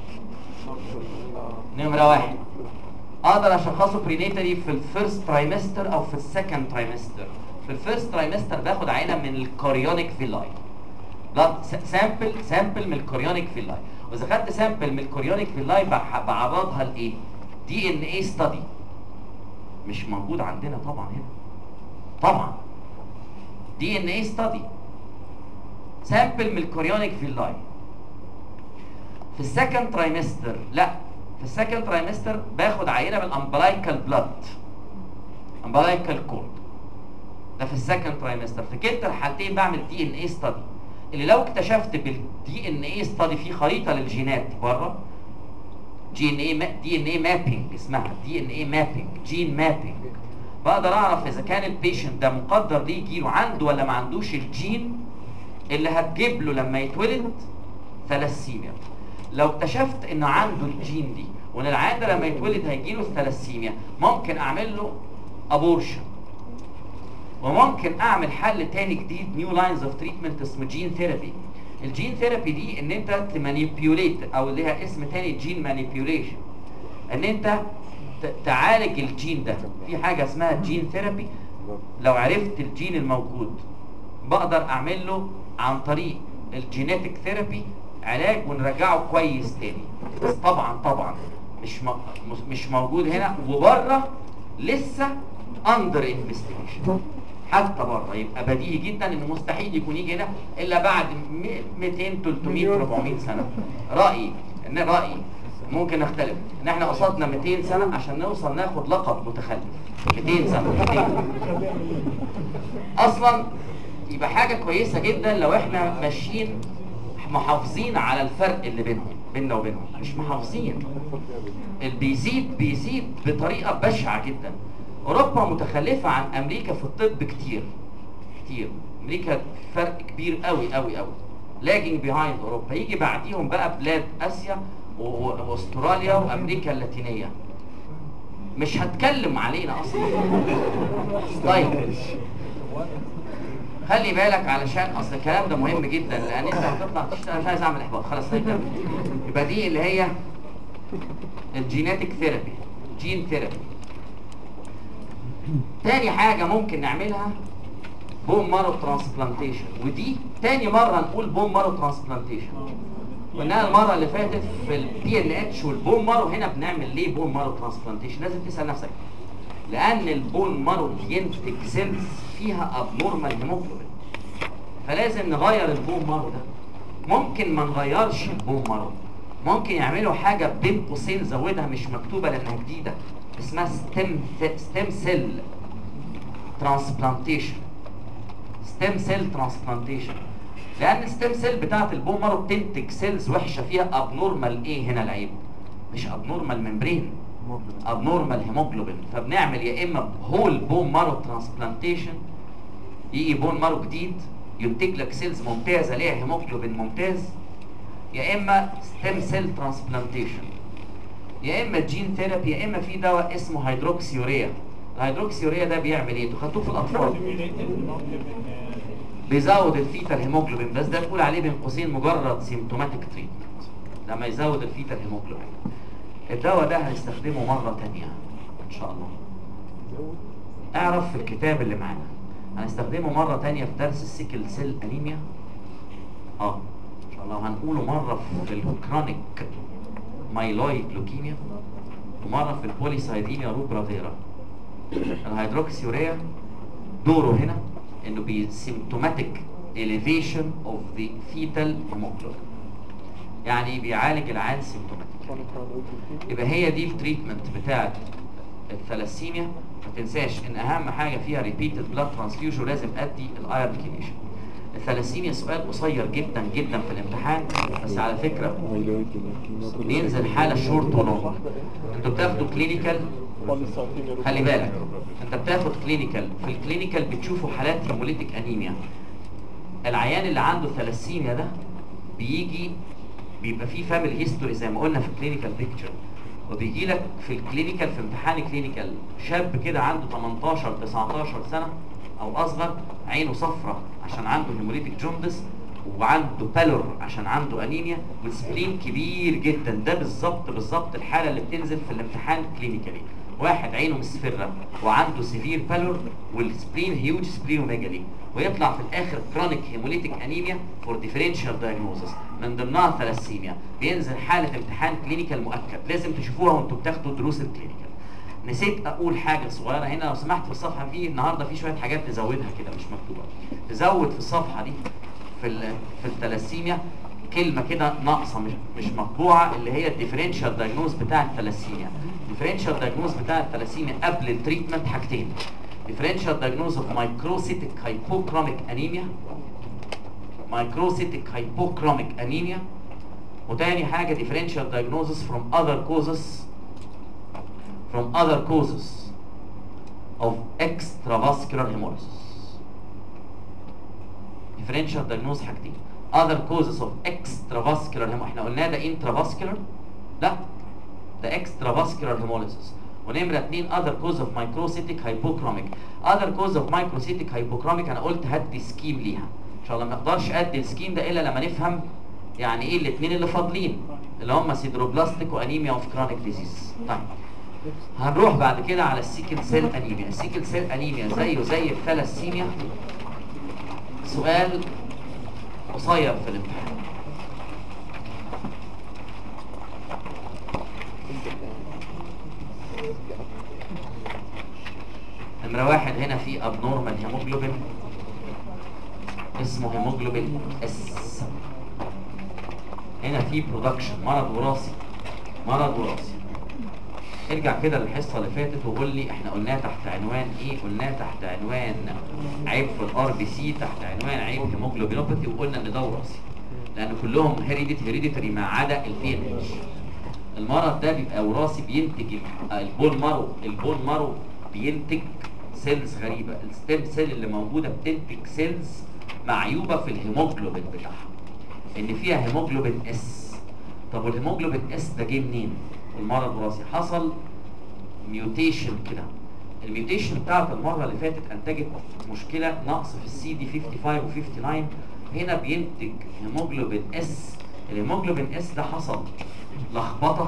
نمره 1. اقدر اشخصه برينيتالي في الفيرست ترايمستر او في السكند ترايمستر. في الفيرست ترايمستر باخد عينه من الكوريونيك فيلاي، سامبل من الكوريونيك فيلاي، واذا خدت سامبل من الكوريونيك فيلاي بعرضها لايه؟ دي ان ايه ستادي مش موجود عندنا طبعا هنا. طبعا دي ان ايه ستادي سامبل من الكوريونيك فيلاي. في السكند ترايمستر لا، في السكند ترايمستر باخد عينه من الامبلايكال بلاد، امبلايكال كورد، ده في السكند ترايمستر. في كلتا الحالتين بعمل دي ان ايه ستادي، اللي لو اكتشفت بالدي ان ايه ستادي في خريطه للجينات بره، دي ان ايه مابينج اسمها، دي ان ايه مابينج، جين مابينج، بقدر اعرف اذا كان البيشنت ده مقدر ليه يجيله عنده ولا ما عندوش الجين اللي هتجيب له لما يتولد ثلاسيميا. لو اكتشفت انه عنده الجين دي وان العيان ده لما يتولد هيجيله ثلاسيميا، ممكن اعمل له ابورشن. وممكن اعمل حل تاني جديد، نيو لاينز اوف تريتمنت، اسمه جين ثيرابي. الجين ثيرابي دي ان انت تمانيبيوليت، او ليها اسم تاني جين مانيبيوليشن، ان انت تعالج الجين ده. في حاجه اسمها جين ثيرابي، لو عرفت الجين الموجود بقدر اعمل له عن طريق الجينيتك ثيرابي علاج ونرجعه كويس تاني. بس طبعا مش موجود هنا، وبره لسه اندر انفستيجيشن حتى بره. يبقى بديهي جدا انه مستحيل يكون يجي هنا الا بعد 200 300 400 سنه. رايي ممكن نختلف، ان احنا قصدنا 200 سنه عشان نوصل ناخد لقب متخلف. 200 سنه 200 اصلا يبقى حاجه كويسه جدا لو احنا ماشيين محافظين على الفرق اللي بيننا وبينهم. مش محافظين، بيزيد بطريقه بشعه جدا. اوروبا متخلفه عن امريكا في الطب كتير. امريكا فرق كبير قوي لاجينج بيهايند اوروبا. يجي بعديهم بقى بلاد اسيا واستراليا وامريكا اللاتينيه. مش هتكلم علينا اصلا. طيب خلي بالك علشان اصل الكلام ده مهم جدا، لان انت هتطلع تشتغل. مش عايز اعمل احباط، خلاص هنكمل. يبقى دي اللي هي الجينيتك ثيرابي، جين ثيرابي. تاني حاجه ممكن نعملها بون مارو ترانسبلانتيشن، ودي تاني مره نقول بون مارو ترانسبلانتيشن. قلناها المره اللي فاتت في البي ان اتش والبون مارو. هنا بنعمل ليه بون مارو ترانسبلانتيشن؟ لازم تسال نفسك، لان البون مارو بينتج سيلز فيها ابنورمال هيموجلوبين، فلازم نغير البون مارو ده. ممكن ما نغيرش البون مارو، ممكن يعملوا حاجه بين قوسين زودها مش مكتوبه لانها جديده، اسمها ستيم سيل ترانسبلانتيشن. ستيم سيل ترانسبلانتيشن، لان الستيم سيل بتاعت البون مارو بتنتج سيلز وحشه فيها ابنورمال. ايه هنا العيب؟ مش ابنورمال ممبرين، ابنورمال هيموجلوبين. فبنعمل يا اما هول بون مارو ترانسبلانتيشن، يجي بون مارو جديد ينتج لك سيلز ممتازه ليها هيموجلوبين ممتاز، يا اما ستيم سيل ترانسبلانتيشن، يا اما جين ثيرابي، يا اما في دواء اسمه هيدروكسيوريا. الهيدروكسيوريا ده بيعمل ايه؟ انتوا خدتوه في الاطفال، بيزود الفيتال هيموجلوبين، بس ده تقول عليه بين قوسين مجرد سيمتوماتيك تريتمنت لما يزود الفيتال هيموجلوبين. الدواء ده هنستخدمه مره ثانيه ان شاء الله. اعرف في الكتاب اللي معانا هنستخدمه مره ثانيه في درس السيكل سيل انيميا. ان شاء الله هنقوله مره في الكرونيك مايلويد لوكيميا، ومره في البوليسايديميا روبرافيرا. الهيدروكسيوريا دوره هنا انه بسيمتوماتيك elevation of the fetal hemoglobin، يعني بيعالج العيان سيمتوماتيك. يبقى هي دي التريتمنت بتاعت الثلاسيميا ما تنساش ان اهم حاجه فيها ريبيتد بلاد ترانسفيوجن، لازم ادي الايرون كينيشن. الثلاسيميا سؤال قصير جدا جدا في الامتحان، بس على فكره بينزل حاله شورت ولونج. انتوا بتاخدوا كلينيكال، خلي بالك انت بتاخد كلينيكال، في الكلينيكال بتشوفوا حالات هيموليتيك انيميا. العيان اللي عنده ثلاسيميا ده بيبقى فيه فاميلي هيستوري زي ما قلنا في الكلينيكال بيكتشر، وبيجي لك في الكلينيكال في امتحان كلينيكال شاب كده عنده 18 19 سنه او اصغر، عينه صفرة عشان عنده هيموليتيك جوندس، وعنده بالور عشان عنده انيميا، والسبلين كبير جدا. ده بالظبط الحاله اللي بتنزل في الامتحان كلينيكالي. واحد عينه مصفرة وعنده سيفير بالور والسبلين هيوج سبلينوميجالي، ويطلع في الاخر كرونيك هيموليتيك انيميا فور ديفرنشال دايجنوزس، من ضمنها ثلاسيميا. بينزل حاله امتحان كلينيكال مؤكد، لازم تشوفوها وانتوا بتاخدوا دروس الكلينيكال. نسيت اقول حاجه صغيره هنا لو سمحت، في الصفحه في النهارده في شويه حاجات تزودها كده مش مكتوبه، تزود في الصفحه دي في الثلاسيميا كلمه كده ناقصه مش مطبوعه، اللي هي الديفرنشال دايجنوز بتاع الثلاسيميا. الديفرنشال دايجنوز بتاع الثلاسيميا قبل التريتمنت حاجتين: differential diagnosis of microcytic hypochromic anemia، microcytic hypochromic anemia، وتاني حاجة differential diagnosis from other causes of extravascular hemolysis. differential diagnosis حاجتين: other causes of extravascular hemolysis، احنا قلنا ده intravascular، لا ده extravascular hemolysis. ونمرة 2 other cause of microcytic hypochromic. other cause of microcytic hypochromic انا قلت هدي سكيم ليها، ان شاء الله ما اقدرش ادي السكيم ده الا لما نفهم يعني ايه الاثنين اللي فاضلين اللي هم سيدروبلاستيك وانيميا اوف كرونيك ديزيز. طيب هنروح بعد كده على السيكل سيل انيميا. السيكل سيل انيميا زيه زي الثلاسيميا، سؤال قصير في الامتحان. نمرة واحد هنا في abnormal hemoglobin اسمه هيموجلوبين اس. هنا في برودكشن، مرض وراثي. ارجع كده للحصه اللي فاتت وقول لي احنا قلناه تحت عنوان ايه. قلناه تحت عنوان عيب في الار بي سي، تحت عنوان عيب هيموجلوبينوباثي، وقلنا ان ده وراثي لان كلهم هيريديتري ما عدا البي ان اتش. المرض ده بيبقى وراثي، بينتج البون مارو بينتج سيلز غريبه. الستيم سيل اللي موجوده بتنتج سيلز معيوبه في الهيموجلوبين بتاعها، ان فيها هيموجلوبين اس. طب والهيموجلوبين اس ده جه منين؟ المرض وراثي، حصل ميوتيشن كده. الميوتيشن بتاعت المره اللي فاتت انتجت مشكله، نقص في السي دي 55 و 59. هنا بينتج هيموجلوبين اس. الهيموجلوبين اس ده حصل لخبطه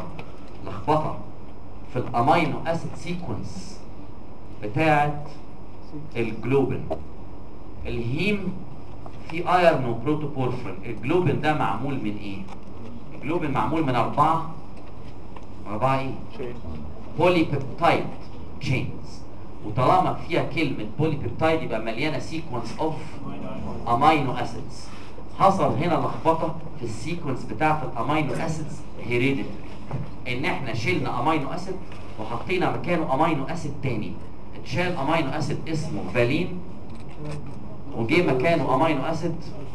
في الامينو اسيد سيكونس بتاعت الجلوبين. الهيم في ايرون وبروتوبورفرين. الجلوبين ده معمول من ايه؟ الجلوبين معمول من أربعة ايه؟ بولي بيبتايد تشينز، وطالما فيها كلمة بولي بيبتايد يبقى مليانة سيكونس اوف امينو اسيدز. حصل هنا لخبطة في السيكونس بتاعت الامينو اسيدز هيريديتري، ان احنا شلنا امينو اسيد وحطينا مكانه امينو اسيد تاني. اتشال امينو اسيد اسمه فالين وجي مكانه امينو اسيد،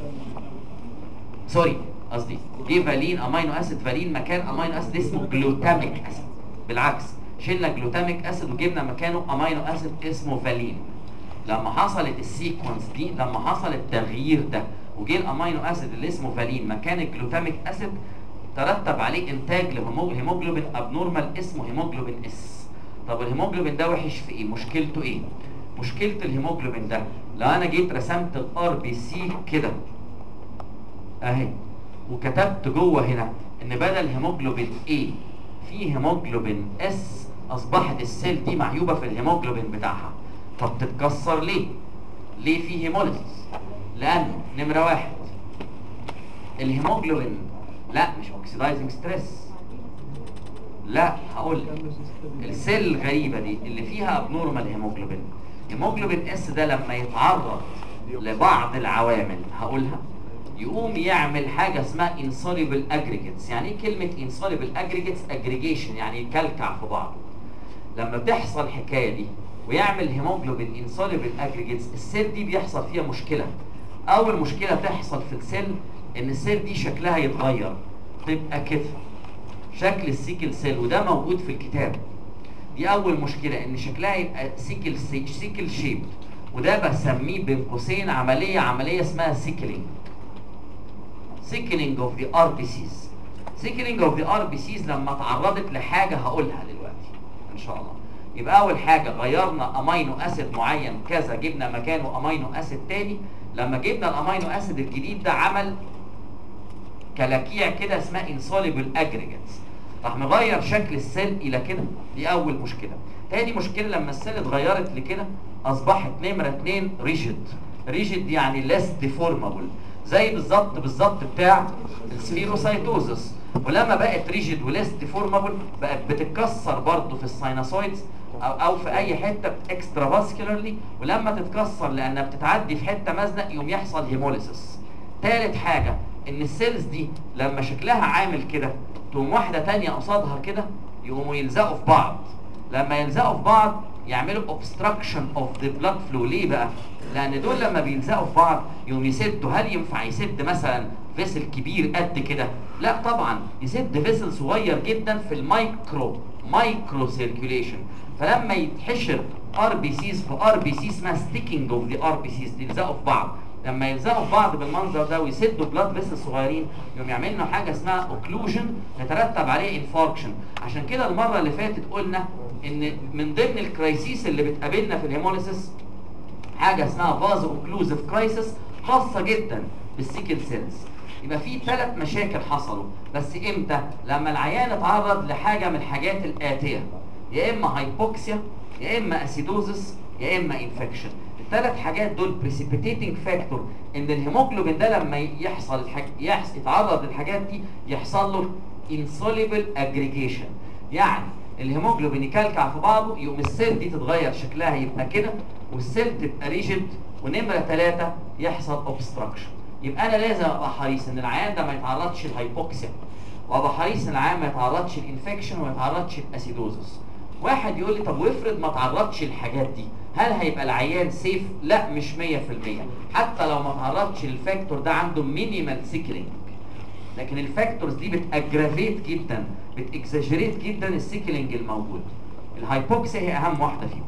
جه فالين امينو اسيد، فالين مكان امينو اسيد اسمه جلوتاميك اسيد. بالعكس، شلنا جلوتاميك اسيد وجبنا مكانه امينو اسيد اسمه فالين. لما حصلت السيكونس دي، لما حصل التغيير ده وجه الامينو اسيد اللي اسمه فالين مكان الجلوتاميك اسيد، ترتب عليه انتاج لهيموجلوبين ابنورمال اسمه هيموجلوبين اس. طب الهيموجلوبين ده وحش في ايه؟ مشكلته ايه؟ مشكله الهيموجلوبين ده لو انا جيت رسمت الار بي سي كده اهي، وكتبت جوه هنا ان بدل هيموجلوبين A في هيموجلوبين S، اصبحت السيل دي معيوبه في الهيموجلوبين بتاعها. طب تتكسر ليه؟ ليه في هيموليسيس؟ لان نمره واحد الهيموجلوبين لا مش اوكسيدايزنج ستريس، لا هقول لك السيل الغريبه دي اللي فيها ابنورمال هيموجلوبين اس ده لما يتعرض لبعض العوامل هقولها يقوم يعمل حاجه اسمها insoluble aggregates. يعني ايه كلمه insoluble aggregates؟ aggregation يعني يكلكع في بعضه. لما بتحصل الحكايه دي ويعمل هيموجلوبين انسوليبل اجريجيتس، السيل دي بيحصل فيها مشكله. اول مشكله تحصل في السيل ان السيل دي شكلها يتغير، تبقى كده شكل السيكل سيل، وده موجود في الكتاب. دي اول مشكله، ان شكلها يبقى سيكل شيب، وده بسميه بين قوسين عمليه اسمها سيكلينج اوف ذا ار بي سيز. سيكلينج اوف ذا ار بي سيز لما تعرضت لحاجه هقولها دلوقتي ان شاء الله. يبقى اول حاجه غيرنا امينو اسيد معين كذا، جبنا مكانه امينو اسيد تاني. لما جبنا الامينو اسيد الجديد ده عمل كلاكيع كده اسمها انسوليبل اجريجيتس، راح مغير شكل السيل الى كده. دي اول مشكله. تاني مشكله لما السيل اتغيرت لكده اصبحت نمره 2 ريجيد يعني ليس ديفورمابل، زي بالظبط بتاع السفيروسايتوزس. ولما بقت ريجيد وليس ديفورمابل بقت بتتكسر برضه في الساينوسويدز او في اي حته اكسترا فاسكولارلي، ولما تتكسر لانها بتتعدي في حته مزنق يقوم يحصل هيموليسيس. ثالث حاجه ان السيلز دي لما شكلها عامل كده تقوم واحده تانية قصادها كده يقوموا يلزقوا في بعض. لما يلزقوا في بعض يعملوا obstruction of the blood flow. ليه بقى؟ لان دول لما بيلزقوا في بعض يقوم يسدوا. هل ينفع يسد مثلا فيسل كبير قد كده؟ لا طبعا، يسد فيسل صغير جدا في المايكرو سيركيوليشن. فلما يتحشر ار بي سيز في ار بي سي اسمها ستيكينج اوف ذا ار بي سيز، يلزقوا في بعض. لما يلزقوا في بعض بالمنظر ده ويسدوا بلاد فيسل صغيرين يقوم يعمل لنا حاجه اسمها اوكلوجن يترتب عليه انفاركشن. عشان كده المره اللي فاتت قلنا ان من ضمن الكرايسيس اللي بتقابلنا في الهيموليسيس حاجه اسمها فازو اوكلوزيف كرايسيس خاصه جدا بالسيكل سيلز. يبقى في 3 مشاكل حصلوا، بس امتى؟ لما العيان اتعرض لحاجه من الحاجات الاتيه، يا اما هايبوكسيا يا اما اسيدوزس يا اما انفكشن. ال3 حاجات دول بريسيبيتيتنج فاكتور ان الهيموجلوبين ده لما يتعرض للحاجات دي يحصل له انسوليبل اجريجيشن، يعني الهيموجلوبين يكلكع في بعضه يقوم السيل دي تتغير شكلها يبقى كده والسيل تبقى ريجيد. ونمره 3 يحصل اوبستراكشن. يبقى انا لازم ابقى حريص ان العيان ده ما يتعرضش للهايبوكسيا، وابقى حريص ان العيان ما يتعرضش للانفكشن وما يتعرضش للاسيدوزس. واحد يقول لي طب وافرض ما تعرضش للحاجات دي، هل هيبقى العيان سيف؟ لا مش 100%. حتى لو ما تعرضش للفاكتور ده عنده مينيمال سيكلينج، لكن الفاكتورز دي بتاجرافيت جدا، بتاكزاجريت جدا السيكلينج الموجود. الهايبوكسيا هي اهم واحده فيهم،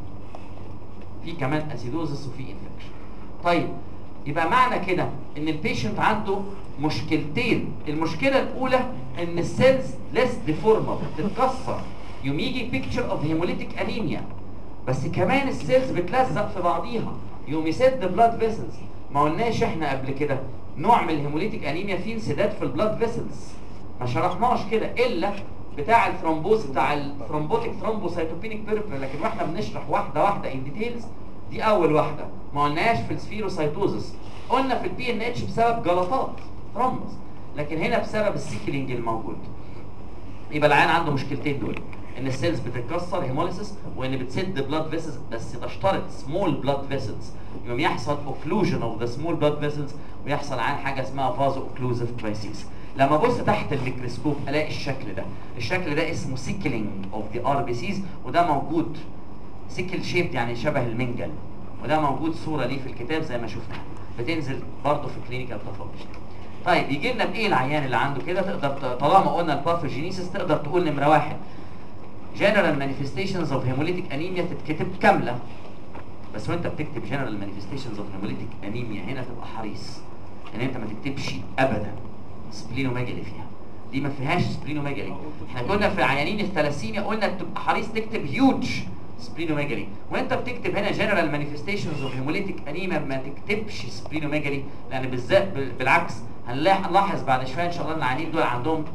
في كمان اسيدوزس وفي انفكشن. طيب يبقى معنى كده ان البيشنت عنده مشكلتين. المشكله الاولى ان السيلز ليس ديفورمابل، بتتكسر، يوم يجي بيكتشر اوف هيموليتيك انيميا. بس كمان السيلز بتلزق في بعضيها يوم يسد بلاد فيسلز. ما قلناش احنا قبل كده نوع من الهيموليتيك انيميا فيه انسداد في البلاد فيسلز؟ ما شرحناش كده الا بتاع الثرومبوز بتاع الثرومبوتيك ثرومبوسايتوبينيك بيربر، لكن واحنا بنشرح واحده واحده ان ديتيلز. دي اول واحده. ما قلناش في السفيروسايتوزس، قلنا في البي ان اتش بسبب جلطات ثرومبس، لكن هنا بسبب السيكلينج الموجود. يبقى العيان عنده مشكلتين دول، ان السيلز بتتكسر هيموليسيس، وان بتسد بلاد فيسلز، بس تشترط سمول بلاد فيسلز. يوم يحصل اوكلوجن اوف ذا سمول بلاد فيسلز ويحصل عن حاجه اسمها فازو اوكلوزيف كرايسيس. لما ابص تحت الميكروسكوب الاقي الشكل ده. الشكل ده اسمه سيكلينج اوف ذا ار بي سيز، وده موجود سيكل شيب يعني شبه المنجل، وده موجود صوره ليه في الكتاب زي ما شفنا، بتنزل برضه في كلينيكال باثولوجي. طيب يجي لنا بايه العيان اللي عنده كده؟ تقدر طالما قلنا الباثوجينيسيس تقدر تقول نمره 1 general manifestations of hemolytic anemia تتكتب كامله. بس وانت بتكتب general manifestations of hemolytic anemia هنا تبقى حريص ان انت ما تكتبش ابدا سبلينوميجالي فيها، دي ما فيهاش سبلينوميجالي. احنا كنا في عيانين الثلاسيميا قلنا تبقى حريص تكتب هيوج سبلينوميجالي، وانت بتكتب هنا general manifestations of hemolytic anemia ما تكتبش سبلينوميجالي، لان بالذات بالعكس هنلاحظ بعد شويه ان شاء الله ان العيانين دول عندهم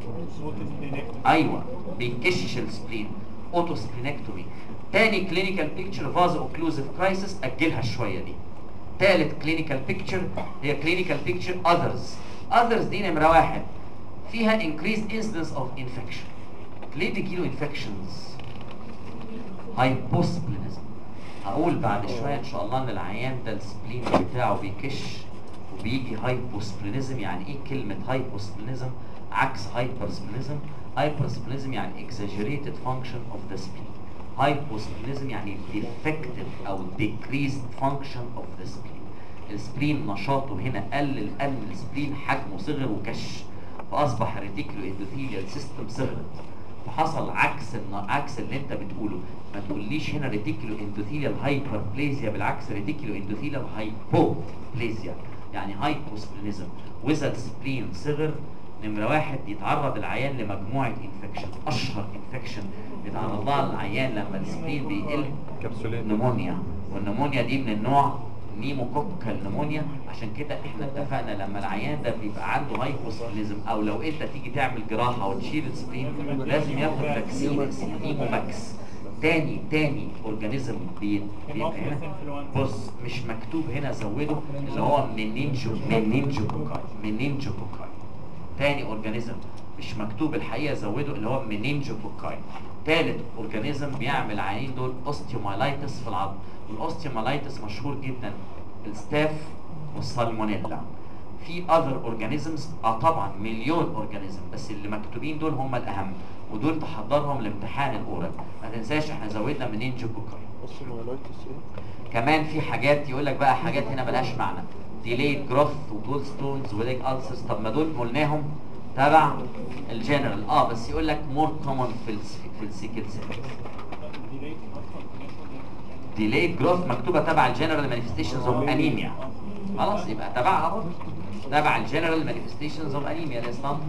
ايوه بينكشش السبلين، اوتو سبلينكتومي. تاني كلينيكال بيكتشر فازو اوكلوزيف كرايسيس، اجلها شويه دي. تالت كلينيكال بيكتشر هي كلينيكال بيكتشر اذرز دي نمره 1 فيها increased incidence of infection. ليه بيجيله انفكشنز؟ هايبوسبلينزم. هقول بعد شويه ان شاء الله ان العيان ده السبلين بتاعه بيكش وبيجي هايبوسبلينزم. يعني ايه كلمه هايبوسبلينزم؟ عكس هايبرسبلينزم. هايبرسبلينزم يعني exaggerated function of the spleen. هايبوسبلينيزم يعني defective او decreased function of the spleen. السبلين نشاطه هنا قل السبلين حجمه صغر وكش، فاصبح الريتيكولو اندوثيليال سيستم صغرت، فحصل عكس اللي انت بتقوله. ما تقوليش هنا ريتيكولو اندوثيليال هايبربليزيا، بالعكس ريتيكولو اندوثيليال هايبوبليزيا يعني هايبوسبلينيزم. واذا السبلين صغر، نمرة واحد يتعرض العيان لمجموعة انفكشن. اشهر انفكشن بيتعرض لها العيان لما السبلين بيقل نمونيا، والنمونيا دي من النوع نيموكوكال نمونيا. عشان كده احنا اتفقنا لما العيان ده بيبقى عنده هايبوسبلينيزم، او لو انت تيجي تعمل جراحه وتشيل السبلين لازم ياخد فاكسين اسمه نيموماكس. تاني اورجانيزم بيبقى هنا. بص مش مكتوب هنا زوده، اللي هو منينجوكوكاي. تاني اورجانيزم مش مكتوب الحقيقه زوده، اللي هو منينجوكوكاي. تالت اورجانيزم بيعمل العيانين دول اوستيومايلايتس في العظم، والاوستيومايلايتس مشهور جدا الستاف والسالمونيلا. في اذر اورجانيزمز طبعا مليون اورجانيزم، بس اللي مكتوبين دول هم الاهم، ودول تحضرهم لامتحان الاورال. ما تنساش احنا زودنا منينجوكوكاي. كمان في حاجات يقول لك بقى حاجات هنا ملهاش معنى، ديليد جروث وجول ستونز وليج ألسرز. طب ما دول قلناهم تبع الجنرال، بس يقول لك مور كومن في السيكل سيل. ديليد جروث مكتوبه تبع الجنرال مانيفستيشنز اوف انيميا، خلاص يبقى تبعها برضه، تبع الجنرال مانيفستيشنز اوف انيميا الاسلام.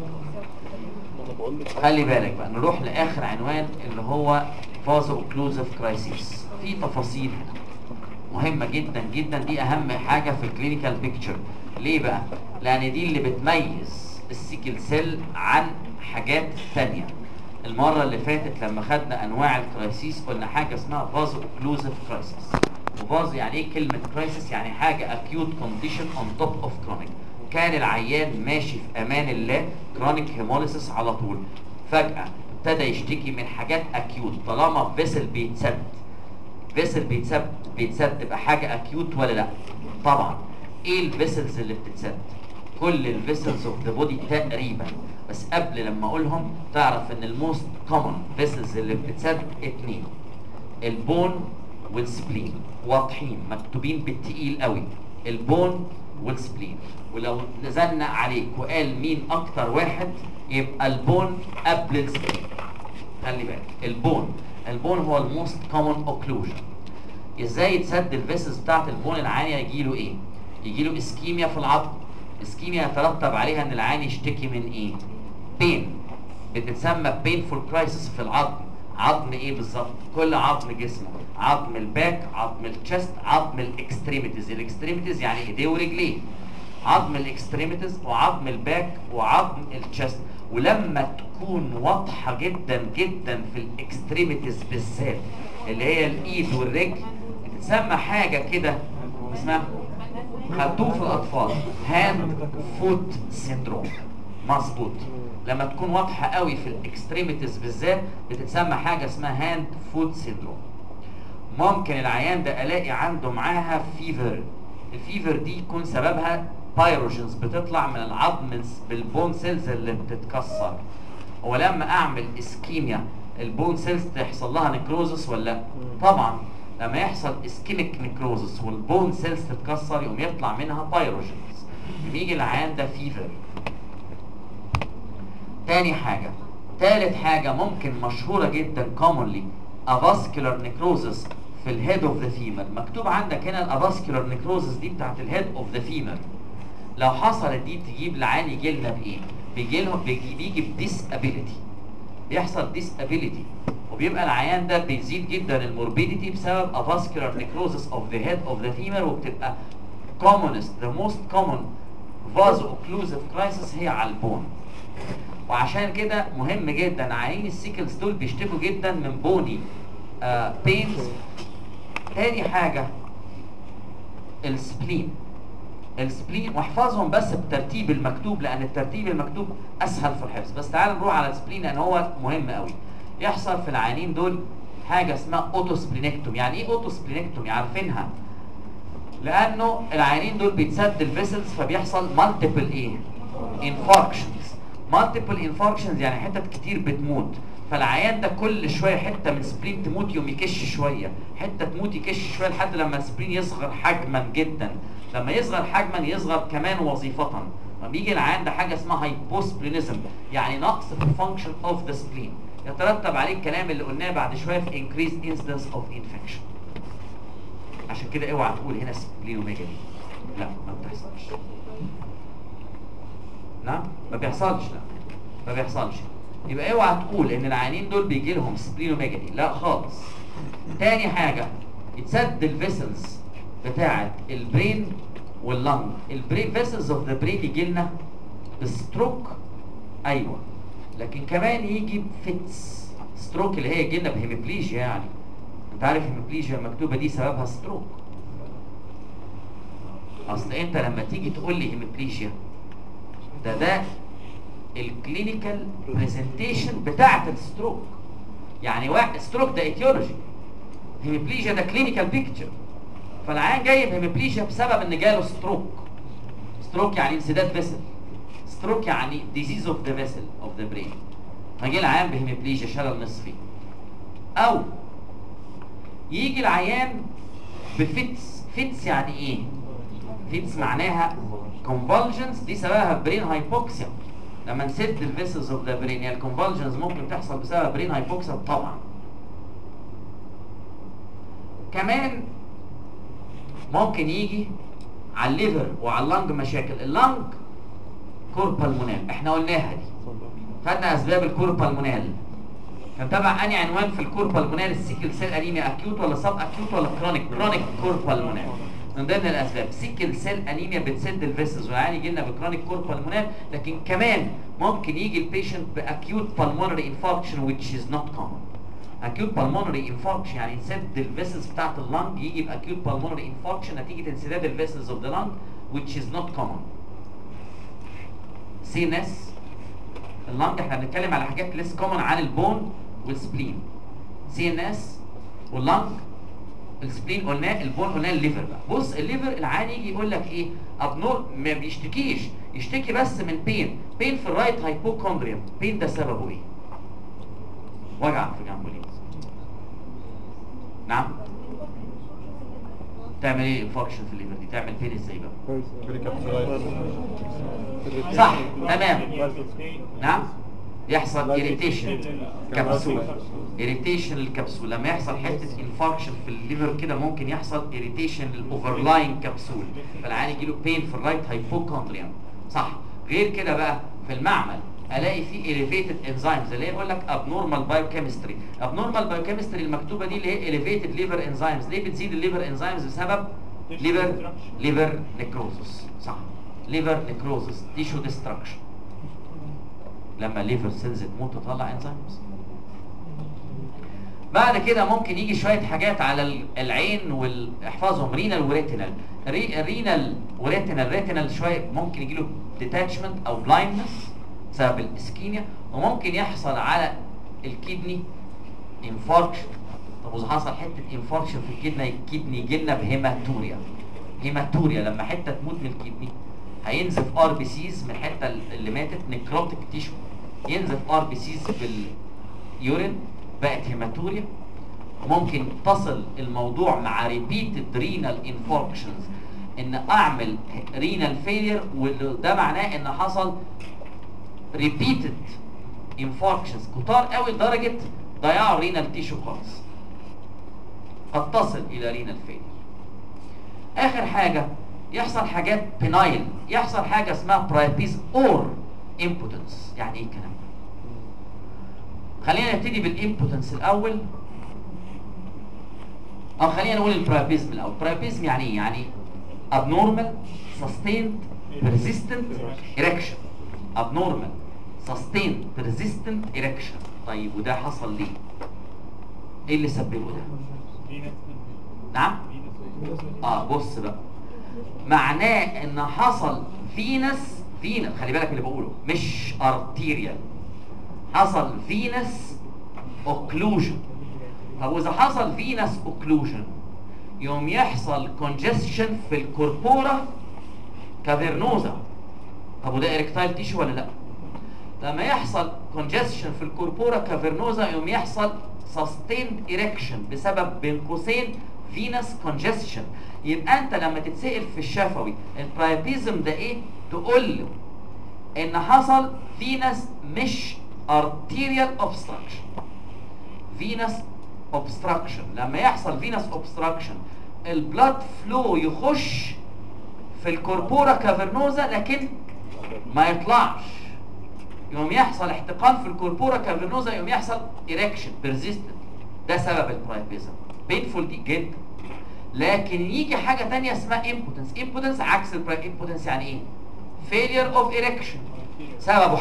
خلي بالك بقى، نروح لاخر عنوان اللي هو فازو اوكلوزيف كرايسيس. في تفاصيل هنا مهمه جدا جدا، دي اهم حاجه في الكلينيكال بيكتشر. ليه بقى؟ لان دي اللي بتميز السيكل سيل عن حاجات ثانيه. المره اللي فاتت لما خدنا انواع الكرايسيس قلنا حاجه اسمها فازو اوكلوزيف كرايسيس. وفازو يعني ايه كلمه كرايسيس؟ يعني حاجه اكيوت كونديشن اون توب اوف كرونيك. كان العيان ماشي في امان الله كرونيك هيموليسيس على طول، فجاه ابتدى يشتكي من حاجات اكيوت. طالما فيسل بيتسد، فيسل بيتسد تبقى حاجه اكيوت ولا لا؟ طبعا. ايه الفيسلز اللي بتتسد؟ كل الفيسلز اوف ذا بودي تقريبا، بس قبل لما اقولهم تعرف ان الموست كومن فيسلز اللي بتتسد اتنين، البون والسبلين. واضحين مكتوبين بالتقيل قوي، البون والسبلين. ولو نزلنا عليك وقال مين اكتر واحد، يبقى البون قبل السبلين. خلي بالك، البون هو الموست كومن اوكلوجن. ازاي يتسد الفيسلز بتاعت البون؟ العيان يجيله ايه؟ يجيله اسكيميا في العظم. اسكيميا يترتب عليها ان العيان يشتكي من ايه؟ بين، بتتسمى بينفول كرايسيس في العظم. عظم ايه بالظبط؟ كل عظم جسمه، عظم الباك، عظم الشست، عظم الاكستريميتيز. الاكستريميتيز يعني ايديه ورجليه، عظم الاكستريميتيز وعظم الباك وعظم الشست. ولما تكون واضحه جدا جدا في الاكستريميتيز بالذات اللي هي الايد والرجل، بتتسمى حاجه كده اسمها، خدوه في الاطفال، هاند فوت سيندروم. مظبوط. لما تكون واضحه قوي في الاكستريميتيز بالذات بتتسمى حاجه اسمها هاند فوت سيندروم. ممكن العيان ده الاقي عنده معاها فيفر. الفيفر دي يكون سببها بايروجينز بتطلع من العظم بالبون سيلز اللي بتتكسر. ولما اعمل اسكيميا البون سيلز تحصل لها نكروزس ولا؟ طبعا. لما يحصل اسكيميك نكروزس والبون سيلز تتكسر يقوم يطلع منها بايروجينز، بيجي العيان ده فيفر. تالت حاجة ممكن مشهورة جدا commonly avascular necrosis في الهيد اوف ذا فيمر. مكتوب عندك هنا الافاسكولار نكروزس دي بتاعت الهيد اوف ذا فيمر. لو حصلت دي تجيب العيان يجي لنا بايه؟ بيجي بديسابيليتي، بيحصل ديسابيليتي، وبيبقى العيان ده بيزيد جدا الموربيديتي بسبب avascular necrosis of the head of the femur. وبتبقى commonest the most common vaso-occlusive crisis هي على البون. وعشان كده مهم جدا عيانين السيكلز دول بيشتكوا جدا من بوني بينز. تاني حاجه السبلين. واحفظهم بس بالترتيب المكتوب لان الترتيب المكتوب اسهل في الحفظ. بس تعال نروح على السبلين لان هو مهم قوي. يحصل في العيانين دول حاجه اسمها اوتوسبلينكتوم. يعني ايه اوتوسبلينكتوم؟ عارفينها؟ لانه العيانين دول بيتسد الفيسلز فبيحصل مالتيبل انفاركشنز. مالتيبل انفاركشنز يعني حتت كتير بتموت، فالعيان ده كل شويه حته من سبرين تموت يوم يكش شويه، حته تموت يكش شويه لحد لما السبرين يصغر حجما جدا. لما يصغر حجما يصغر كمان وظيفه. لما بيجي العيان ده حاجه اسمها هايبوسبلينيزم، يعني نقص في الفانكشن اوف ذا سبلين، يترتب عليه الكلام اللي قلناه بعد شويه في increased incidence of infection. عشان كده اوعى تقول هنا سبلينوميجالي، لا ما بتحصلش. نعم ما بيحصلش، لا ما بيحصلش. يبقى اوعى تقول ان العيانين دول بيجي لهم سبلينوميجالي، لا خالص. تاني حاجه يتسد الفيسلز بتاعه البرين واللنج. البرين فيسلز اوف ذا برين يجي لنا بستروك، ايوه، لكن كمان يجي بفيتس. ستروك اللي هي يجي لنا بهيميبليجيا، يعني انت عارف هيميبليجيا المكتوبه دي سببها ستروك. اصل انت لما تيجي تقول لي هيميبليجيا ده الكلينيكال بريزنتيشن بتاعت الستروك. يعني واحد ستروك ده ايتيولوجي، هيميبليجيا ده كلينيكال بيكتشر. فالعيان جاي بهيميبليجيا بسبب ان جاله ستروك. ستروك يعني انسداد فيسل، ستروك يعني ديزيز اوف ذا فيسل اوف ذا برين. فجي العيان بهيميبليجيا شلل نصفي، او يجي العيان بفيتس. فيتس يعني ايه؟ فيتس معناها convulsions، دي سببها برين هايبوكسيا. لما نسد الفيسلز اوف ذا برين، يعني الكونفولجنز ممكن تحصل بسبب برين هايبوكسيا طبعا. كمان ممكن يجي على الليفر وعلى اللنج مشاكل. اللنج كوربالمونال احنا قلناها دي، خدنا اسباب الكوربالمونال. كان تبع انهي عنوان في الكوربالمونال؟ السيكل سيل انيميا اكيوت ولا سب اكيوت ولا كرونيك؟ كرونيك كوربالمونال. من ضمن الاسباب سيكل سيل انيميا بتسد الفيسلز، والعيان يجي لنا بكرونيك كوربالمونال. لكن كمان ممكن يجي البيشنت باكيوت بالمونري انفاركشن which is not common. acute pulmonary infarction يعني انسداد الفيسلز بتاعت اللنج، يجي باكيوت pulmonary infarction نتيجه انسداد الفيسلز اوف ذا لنج which is not common. CNS اللنج احنا بنتكلم على حاجات ليس كومن عن البون والسبلين. CNS واللنج، السبلين قلناه، البون قلناه، الليفر بقى. بص الليفر العيان يجي يقول لك ايه؟ ابنور ما بيشتكيش، يشتكي بس من بين في الرايت هايبوكوندريوم. بين ده سببه ايه؟ وجع في جنبه ليه؟ نعم؟ تعمل ايه انفاركشن في الليفر دي؟ تعمل بين ازاي بقى؟ صح تمام. نعم؟ يحصل اريتيشن كبسول، اريتيشن للكبسول. لما يحصل حته انفاركشن في الليفر كده ممكن يحصل اريتيشن للاوفرلاين كبسول، فالعيان يجي له بين في الرايت هايبوكوندريوم. صح. غير كده بقى في المعمل الاقي فيه elevated enzymes اللي هي يقول لك abnormal biochemistry. abnormal biochemistry المكتوبه دي اللي هي elevated liver enzymes. ليه بتزيد الليفر انزيمز؟ بسبب liver necrosis. صح، liver necrosis tissue destruction. لما الليفر سيلز تموت تطلع انزيمز. بعد كده ممكن يجي شويه حاجات على العين واحفظهم، رينال وريتينال. الرينال وريتينال، ريتينال شويه ممكن يجي له ديتاتشمنت او بلايندنس بسبب الاسكيميا، وممكن يحصل على الكدني انفاركشن. طب واذا حصل حته انفاركشن في الكدني يجي لنا بهيماتوريا. هيماتوريا لما حته تموت من الكدني هينزف ار بي سيز من الحته اللي ماتت، نكروتيك تيشو، ينزف ار بي سيز في اليورين، بقت هيماتوريا. ممكن تصل الموضوع مع ريبيتد رينال انفاركشنز ان اعمل رينال فيلير، وده معناه ان حصل ريبيتد انفاركشنز كتار قوي لدرجه ضياع الرينال تيشو خالص، قد تصل الى رينال فيلير. اخر حاجه يحصل حاجات بينايل، يحصل حاجه اسمها برايبيز اور امبوتنس. يعني ايه الكلام ده؟ خلينا نبتدي بالامبوتنس الاول، او خلينا نقول البرايبيزم الاول. برايبيزم يعني ايه؟ يعني abnormal sustained persistent erection. abnormal sustained persistent erection. طيب وده حصل ليه؟ ايه اللي سببه ده؟ نعم؟ بص بقى، معناه ان حصل فينس خلي بالك اللي بقوله مش ارتيريال، حصل فينس اوكلوجن. طب واذا حصل فينس اوكلوجن يوم يحصل كونجستشن في الكوربورا كافيرنوزا. طب وده اريكتايل تيشو ولا لا؟ لما يحصل congestion في الكوربورا كافرنوزا يقوم يحصل sustained erection بسبب بين قوسين venous congestion. يبقى انت لما تتسأل في الشفوي البرايبيزم ده ايه، تقول له ان حصل venous مش arterial obstruction. venous obstruction لما يحصل venous obstruction البلاد فلو يخش في الكوربورا كافرنوزا لكن ما يطلعش، يوم يحصل احتقان في الكوربورا كافرنوزا، يوم يحصل erection persistent. ده سبب البرايبيزم، painful دي جدا. لكن يجي حاجه ثانيه اسمها impotence. impotence عكس impotence يعني ايه؟ failure of erection. سببه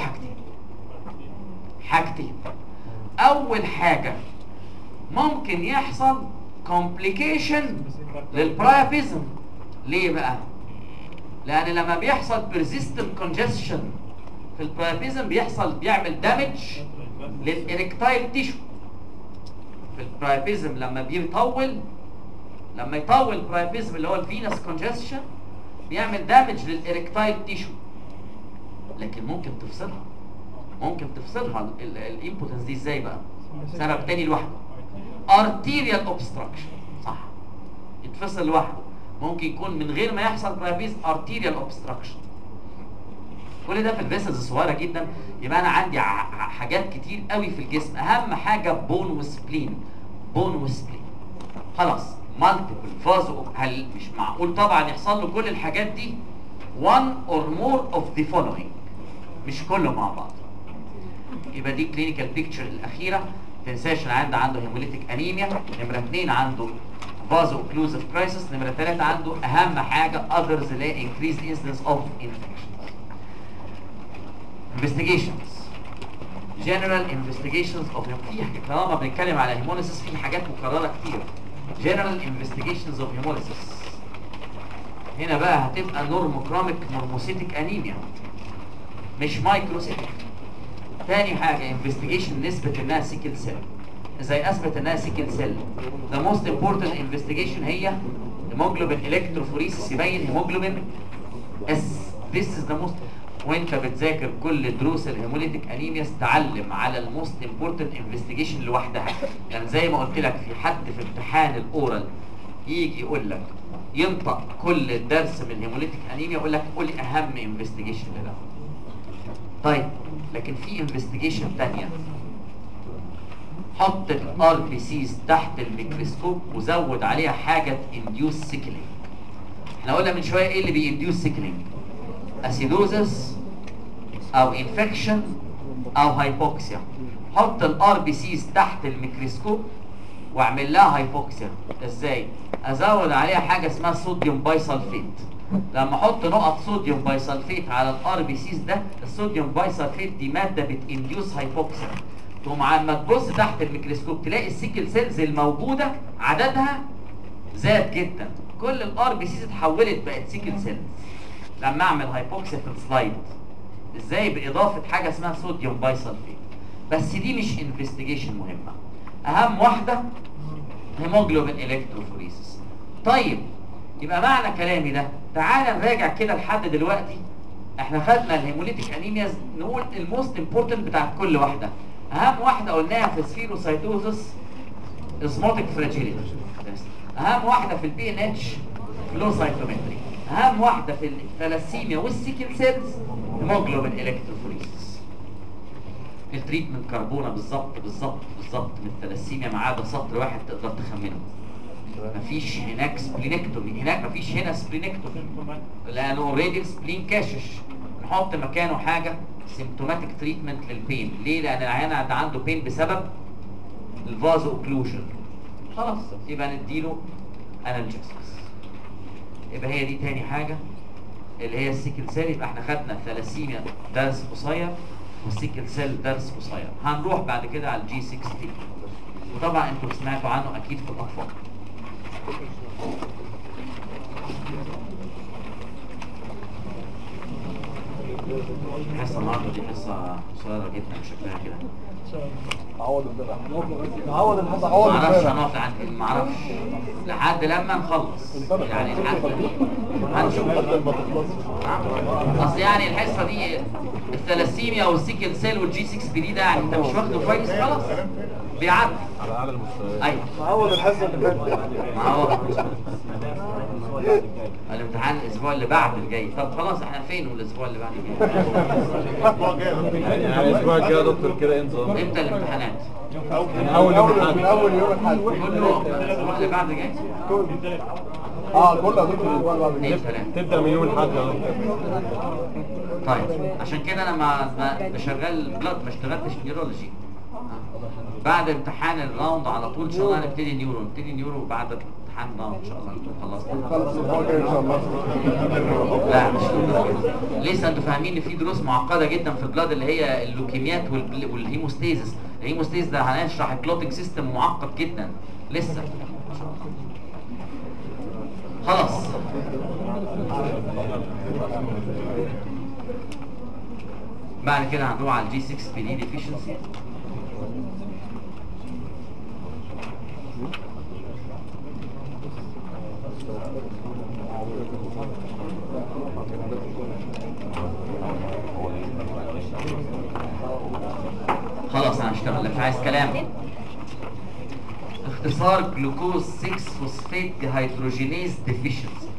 حاجتين. اول حاجه ممكن يحصل complication للبرايبيزم. ليه بقى؟ لان لما بيحصل persistent congestion في البرايبيزم بيعمل دامج للإريكتايل تيشو. في البرايبيزم لما يطول البرايبيزم اللي هو الفينس كونجستشن بيعمل دامج للإريكتايل تيشو. لكن ممكن تفصلها الامبوتنس دي ازاي بقى؟ سبب تاني لوحده، ارتيريال اوبستراكشن. صح، يتفصل لوحده. ممكن يكون من غير ما يحصل برايبيز ارتيريال اوبستراكشن. كل ده في الفيسلز الصغيره جدا. يبقى انا عندي حاجات كتير قوي في الجسم. اهم حاجه بون وسبلين. خلاص مالتيبل فازو. هل مش معقول طبعا يحصل له كل الحاجات دي one or more of the following، مش كله مع بعض. يبقى دي كلينيكال بيكتشر الاخيره. ما تنساش العيان ده عنده هيموليتيك انيميا. نمره 2 عنده فازو اوكلوزيف كرايسيس. نمره 3 عنده اهم حاجه others اللي هي increased incidence of infections. investigations general investigations of طالما بنتكلم على هيموليسيس في حاجات مكرره كتير. general investigations of hemolysis. هنا بقى هتبقى نورموكروميك نورموسيتيك انيميا مش مايكروسيتيك. تاني حاجه انفستيجيشن نثبت انها سيكل سيل. ازاي اثبت انها سيكل سيل؟ the most important investigation هي هيموجلوبين الكتروفوريسيس يبين هيموجلوبين اس. this is the most. وانت بتذاكر كل دروس الهيموليتيك انيميا تعلم على الموست امبورتنت انفستيجيشن لوحدها. يعني زي ما قلت لك في حد في امتحان الاورال يجي يقول لك ينطق كل درس من الهيموليتيك انيميا يقول لك قول لي اهم انفستيجيشن لده. طيب لكن في انفستيجيشن ثانيه، حط الار بي سيز تحت الميكروسكوب وزود عليها حاجه انديوس سيكلينج. احنا قلنا من شويه ايه اللي بينديوس سيكلينج؟ اسيدوزس او انفكشن او هايبوكسيا. حط الار بي سيز تحت الميكروسكوب واعمل لها هايبوكسيا. ازاي؟ ازود عليها حاجه اسمها صوديوم بايسلفيت. لما احط نقط صوديوم بايسلفيت على الار بي سيز ده، الصوديوم بايسلفيت دي ماده بتانديوس هايبوكسيا. تقوم لما تبص تحت الميكروسكوب تلاقي السيكل سيلز الموجوده عددها زاد جدا. كل الار بي سيز اتحولت بقت سيكل سيلز. لما اعمل هايبوكسيا في السلايد ازاي؟ باضافه حاجه اسمها صوديوم بايسلفيت. بس دي مش انفستيجيشن مهمه. اهم واحده هيموجلوبين الكتروفوريسيس. طيب يبقى معنى كلامي ده تعال نراجع كده لحد دلوقتي. احنا خدنا الهيموليتيك انيمياز، نقول الموست امبورتنت بتاعت كل واحده. اهم واحده قلناها في السفيروسايتوزس اسموتيك فراجيليتي. اهم واحده في البي ان اتش فلو سايتومتري. اهم واحده في الثلاسيميا والسيكل سيلز هيموجلوبين الكتروفوريسيس. التريتمنت كربونه بالظبط من الثلاسيميا ما عدا سطر واحد تقدر تخمنه. مفيش هناك سبلينكتومي، هناك مفيش هنا سبلينكتومي لانه اوريدي سبلين كاشش. نحط مكانه حاجه سيمتوماتيك تريتمنت للبين. ليه؟ لان العيان ده عنده بين بسبب الفازو اوكلوجن. خلاص يبقى نديله انالجيسكس. يبقى هي دي تاني حاجه اللي هي السيكل سيل. يبقى احنا خدنا الثلاسيميا درس قصير والسيكل سيل درس قصير. هنروح بعد كده على الجي 60 وطبعا انتوا سمعتوا عنه اكيد في الاطفال. حصه النهارده دي حصه قصيره جدا شكلها كده. عوض الدرع عوض الحد عوض معرفش الدرع هنقف لحد معرفش لحد لما نخلص يعني لحد هنشوف. ما تخلصش اصل يعني الحصه دي الثلاسيميا والسيكل سيل والجي 6 بي دي ده يعني انت مش واخده كويس خلاص بيعدي على اعلى المستويات. ايوه عوض الحصه اللي فاتت ما هو الامتحان الاسبوع اللي بعد الجاي. طب خلاص احنا فين والاسبوع اللي بعد الجاي؟ يعني الاسبوع الجاي يا دكتور كده ايه نظام؟ امتى الامتحانات؟ من اول يوم من الحد. اول يوم الحد كله الاسبوع اللي بعد الجاي كله دكتور الاسبوع اللي بعد اثنين الجاي. ثلاثة. تبدا من يوم الحد يا دكتور. طيب عشان كده انا ما بشغل بلاد ما اشتغلتش نيورولوجي. بعد امتحان الراوند على طول ان شاء الله هنبتدي نيورو، نبتدي نيورو بعد امتحان راوند ان شاء الله نكون خلصنا. خلص الاسبوع الجاي ان شاء الله. لا مش للدرجة. لسه انتوا فاهمين ان في دروس معقده جدا في البلاد اللي هي اللوكيميات والهيموستيزس. الهيموستيزس ده هنشرح الكلوتنج سيستم معقد جدا لسه. خلاص بعد كده هنروح على الجي 6 بي دي ديفيشنسي. خلاص انا هشتغل مش عايز كلام. اختصار جلوكوز 6 فوسفات ديهيدروجينيز ديفيشنسي.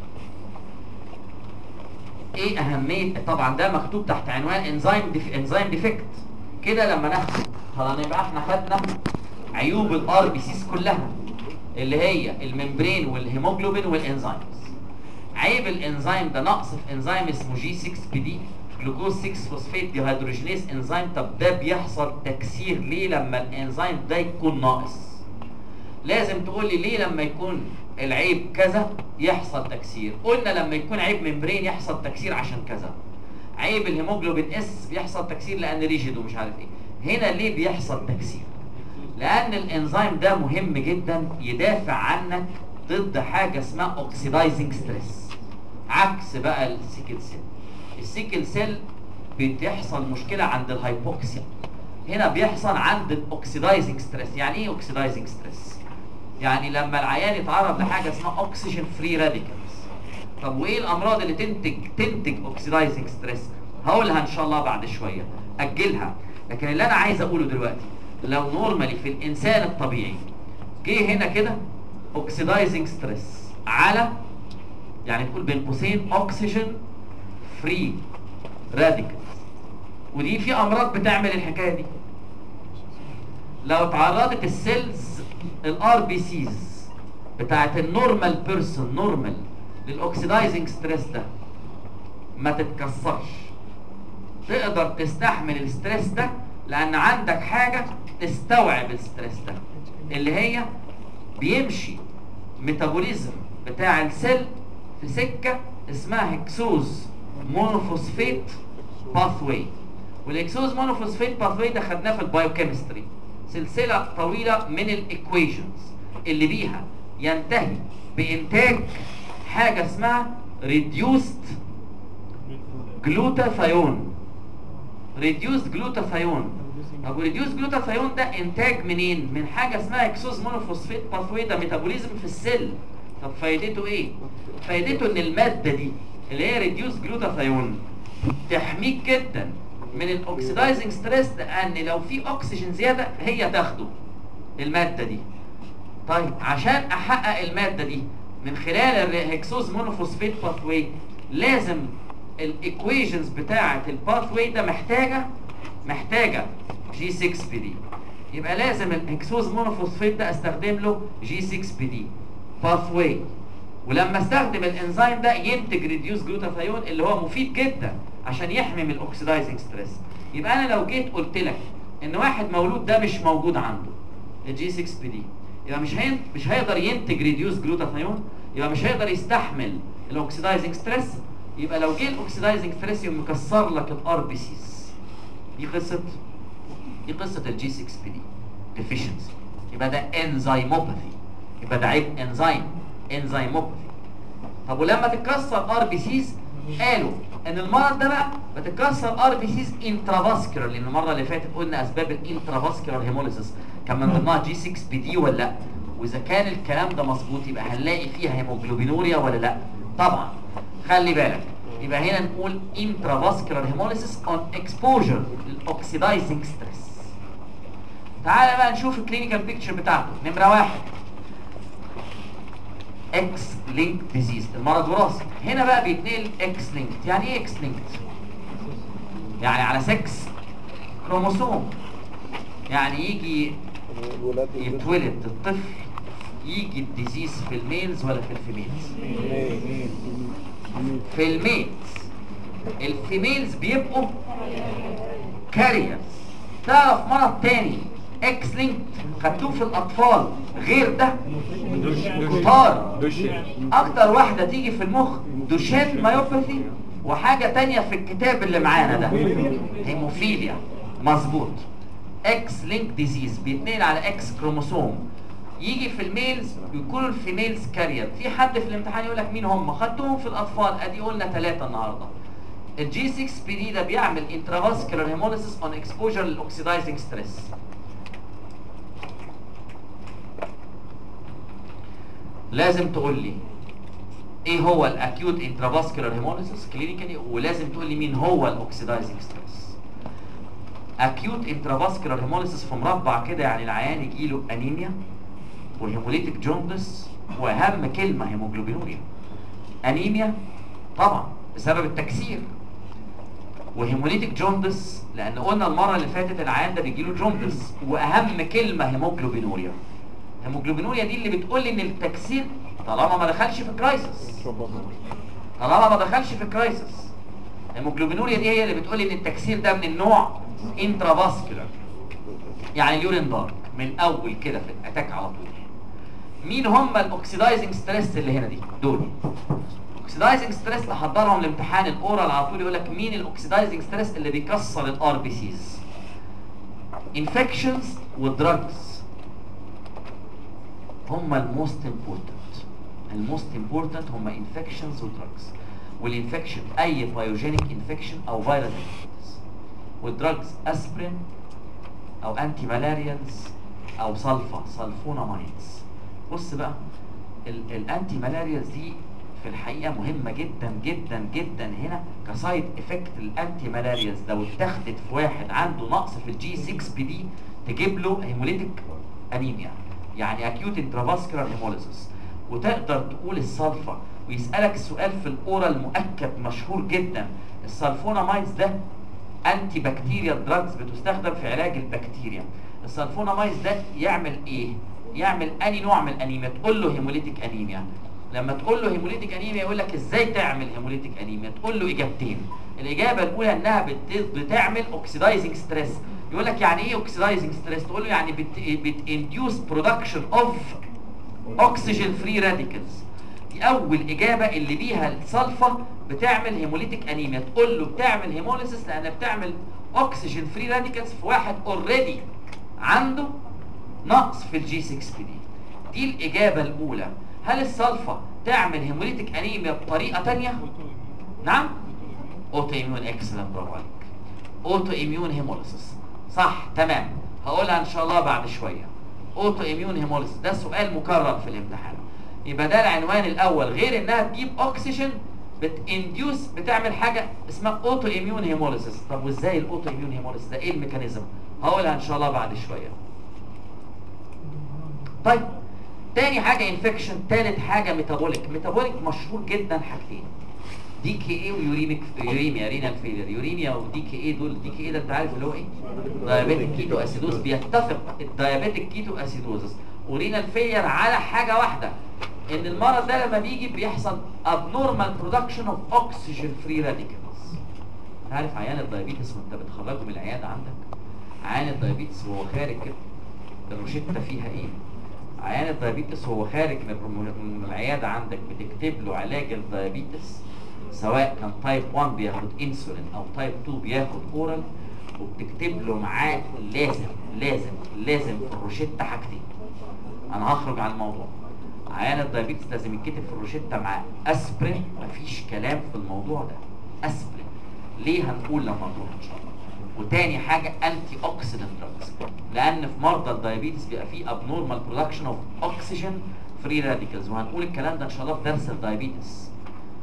ايه اهميه؟ طبعا ده مكتوب تحت عنوان انزيم ديفكت. كده لما ناخد خلاص يبقى احنا خدنا عيوب الار بي سيز كلها اللي هي الممبرين والهيموجلوبين والانزيمز. عيب الانزيم ده نقص في انزيم اسمه جي 6 بي دي جلوكوز 6 فوسفات ديهيدروجينيز انزيم. طب ده بيحصل تكسير ليه لما الانزيم ده يكون ناقص؟ لازم تقول لي ليه لما يكون العيب كذا يحصل تكسير. قلنا لما يكون عيب ممبرين يحصل تكسير عشان كذا. عيب الهيموجلوبين اس بيحصل تكسير لان ريجيد ومش عارف ايه. هنا ليه بيحصل تكسير؟ لان الانزيم ده مهم جدا يدافع عنك ضد حاجه اسمها اوكسيدايزنج ستريس. عكس بقى السيكل سيل. السيكل سيل بتحصل مشكله عند الهايبوكسيا، هنا بيحصل عند الاوكسيدايزنج ستريس. يعني ايه اوكسيدايزنج ستريس؟ يعني لما العيان يتعرض لحاجه اسمها اوكسجين فري راديكالز. طب وايه الامراض اللي تنتج اوكسيدايزنج ستريس؟ هقولها ان شاء الله بعد شويه، اجلها. لكن اللي انا عايز اقوله دلوقتي لو نورمالي في الانسان الطبيعي جه هنا كده اوكسيدايزنج ستريس على يعني تقول بين قوسين اوكسجين فري راديكالز، ودي في امراض بتعمل الحكايه دي. لو تعرضت السيلز الار بي سيز بتاعت النورمال بيرسون نورمال للاوكسيدايزنج ستريس ده ما تتكسرش، تقدر تستحمل الستريس ده لان عندك حاجه تستوعب الستريس ده اللي هي بيمشي ميتابوليزم بتاع السيل في سكه اسمها هكسوز مونوفوسفيت باثوي. والاكسوز مونوفوسفيت باثوي ده خدناه في البايوكيمستري، سلسله طويله من الايكويشنز اللي بيها ينتهي بانتاج حاجه اسمها ريديوست جلوتاثيون. ريديوست جلوتاثيون. طب ريديوست جلوتاثيون ده انتاج منين؟ من حاجه اسمها اكسوز مونوفوسفيت باثوي، ده ميتابوليزم في السيل. طب فايدته ايه؟ فايدته ان الماده دي اللي هي ريديوست جلوتاثيون تحميك جدا من الاوكسيدايزنج ستريس، لان لو في اكسجين زياده هي تاخده الماده دي. طيب عشان احقق الماده دي من خلال الهكسوز مونوفوسفيت باثوي لازم الايكويشنز بتاعه الباثوي ده محتاجه جي 6 بي دي. يبقى لازم الهكسوز مونوفوسفيت ده استخدم له جي 6 بي دي باثوي، ولما استخدم الانزيم ده ينتج ريديوس جلوتاثيون اللي هو مفيد جدا عشان يحمي من الاوكسيدايزنج ستريس. يبقى انا لو جيت قلت لك ان واحد مولود ده مش موجود عنده الجي 6 بي دي، يبقى مش هيقدر ينتج ريديوس جلوتاثيون، يبقى مش هيقدر يستحمل الاوكسيدايزنج ستريس. يبقى لو جه الاوكسيدايزنج ستريس يقوم مكسر لك الار بي سيز. دي قصه الجي 6 بي دي ديفيشنسي. يبقى ده انزيموباثي، يبقى ده عيب انزيموباثي. طب ولما تتكسر ار بي سيز قالوا ان المرض ده بقى بتتكسر ار بي سيز انترافاسكولار، لان المره اللي فاتت قلنا اسباب الانترافاسكولار هيموليسيس كان من ضمنها جي 6 بي دي ولا لا؟ واذا كان الكلام ده مظبوط يبقى هنلاقي فيها هيموجلوبينوريا ولا لا؟ طبعا. خلي بالك، يبقى هنا نقول intravascular hemolysis on exposure للاوكسيدايزنج ستريس. تعالى بقى نشوف الكلينيكال بيكتشر بتاعته. نمره واحد اكس لينك ديزيز، المرض وراثي. هنا بقى بيتنقل اكس لينك. يعني ايه اكس لينك؟ يعني على 6 كروموسوم. يعني يجي يتولد الطفل يجي الديزيز في الميلز ولا في الفيميلز؟ في الميلز. الفيميلز بيبقوا كاريرز. تعرف مرض تاني اكس لينك خدتوه في الاطفال غير ده؟ طار. اكتر واحده تيجي في المخ دوشين مايوباثي، وحاجه تانية في الكتاب اللي معانا ده هيموفيليا. مظبوط. اكس لينك ديزيز بيتنقل على اكس كروموسوم، يجي في الميلز بيكونوا الفيميلز كارير. في حد في الامتحان يقول لك مين هم؟ خدتهم في الاطفال، ادي قلنا 3 النهارده. الجي 6 بي دي ده بيعمل انترافاسكولار هيموليسيس اون اكسبوجر للاوكسيدايزنج ستريس. لازم تقول لي ايه هو الاكيوت انترافاسكولار هيموليسيس كلينيكالي، ولازم تقول لي مين هو الاوكسيدايزنج ستريس. اكيوت انترافاسكولار هيموليسيس في مربع كده يعني العيان يجيله انيميا وهيموليتيك جوندس، واهم كلمه هيموجلوبينوريا. انيميا طبعا بسبب التكسير، وهيموليتيك جوندس لان قلنا المره اللي فاتت العيان ده بيجيله جوندس، واهم كلمه هيموجلوبينوريا. هيموجلوبينوريا دي اللي بتقول لي ان التكسير طالما ما دخلش في كرايسس، طالما ما دخلش في كرايسس. هيموجلوبينوريا دي هي اللي بتقول لي ان التكسير ده من النوع انترافاسكولار، يعني اليورين دارك من اول كده في الاتاك على طول. مين هم الاوكسيدايزنج ستريس اللي هنا دي؟ دول اوكسيدايزنج ستريس. تحضرهم لامتحان الاورال على طول، يقول لك مين الاوكسيدايزنج ستريس اللي بيكسر الار بي سيز. انفكشنز ودراجز هم الموست امبورتنت. الموست امبورتنت هم انفكشنز ودراجز. والانفكشن اي بايوجينيك انفكشن او فيروس انفكشنز، والدراجز اسبرين او انتي مالاريالز او سلفونامايدز. بص بقى الانتي مالاريالز دي في الحقيقه مهمه جدا جدا جدا هنا كسايد افكت. الانتي مالاريالز لو اتاخدت في واحد عنده نقص في الجي 6 بي دي تجيب له هيموليتيك انيميا، يعني اكيوت انترافاسكولار هيموليسيس. وتقدر تقول السلفا، ويسالك السؤال في الاورال مؤكد مشهور جدا. السلفونامايدز ده انتي بكتيريال دراجز بتستخدم في علاج البكتيريا. السلفونامايدز ده يعمل ايه؟ يعمل اني نوع من الانيميا؟ تقول له هيموليتيك انيميا. لما تقول له هيموليتيك انيميا يقول لك ازاي تعمل هيموليتيك انيميا؟ تقول له اجابتين. الاجابه الاولى انها بتعمل اوكسيدايزنج ستريس. يقول لك يعني ايه اوكسيدايزنج ستريس؟ تقول له يعني بتانديوس برودكشن اوف اوكسجين فري راديكالز. دي اول اجابه اللي بيها السلفا بتعمل هيموليتيك انيميا. تقول له بتعمل هيموليسيس لانها بتعمل اوكسجين فري راديكالز في واحد اوريدي عنده نقص في الجي 6 بي دي. دي الاجابه الاولى. هل السلفا تعمل هيموليتيك انيميا بطريقه ثانيه؟ نعم، اوتو اميون. اكسلنت، برافو عليك. اوتو اميون هيموليسيس، صح، تمام. هقولها ان شاء الله بعد شويه. اوتو اميون هيموليسيس ده سؤال مكرر في الامتحان. يبقى ده العنوان الاول. غير انها تجيب اوكسجين بتانديوس، بتعمل حاجه اسمها اوتو اميون هيموليسيس. طب وازاي الاوتو اميون هيموليسيس ده؟ ايه الميكانيزم؟ هقولها ان شاء الله بعد شويه. طيب تاني حاجه انفكشن. تالت حاجه ميتابوليك. ميتابوليك مشهور جدا حاجتين، دي كي اي ويوريميا رينال فيلر. يوريميا ودي كي اي دول، دي كي اي ده انت عارف اللي هو ايه؟ دايابيتيك كيتو اسيدوز. بيتفق الدايابيتيك كيتو اسيدوزس ورينال فيلر على حاجه واحده، ان المرض ده لما بيجي بيحصل abnormal production of oxygen free radicals. عارف عيان الدايابيتس وانت بتخرجه من العياده عندك؟ عيان الدايابيتس وهو خارج كده الروشته فيها ايه؟ عيان الدايابيتس وهو خارج من العياده عندك بتكتب له علاج الدايابيتس، سواء كان تايب 1 بياخد انسولين او تايب 2 بياخد اورال، وبتكتب له معاه لازم في الروشته حاجتين. انا هخرج عن الموضوع. عيان الدايابيتس لازم يتكتب في الروشته معاه اسبرين، مفيش كلام في الموضوع ده. اسبرين ليه هنقول لما نروح ان شاء الله. وتاني حاجه انتي اوكسيدنت دراجز، لان في مرضى الدايابيتس بيبقى فيه ابنورمال برودكشن اوف اوكسجين فري راديكالز، وهنقول الكلام ده ان شاء الله في درس الدايابيتس.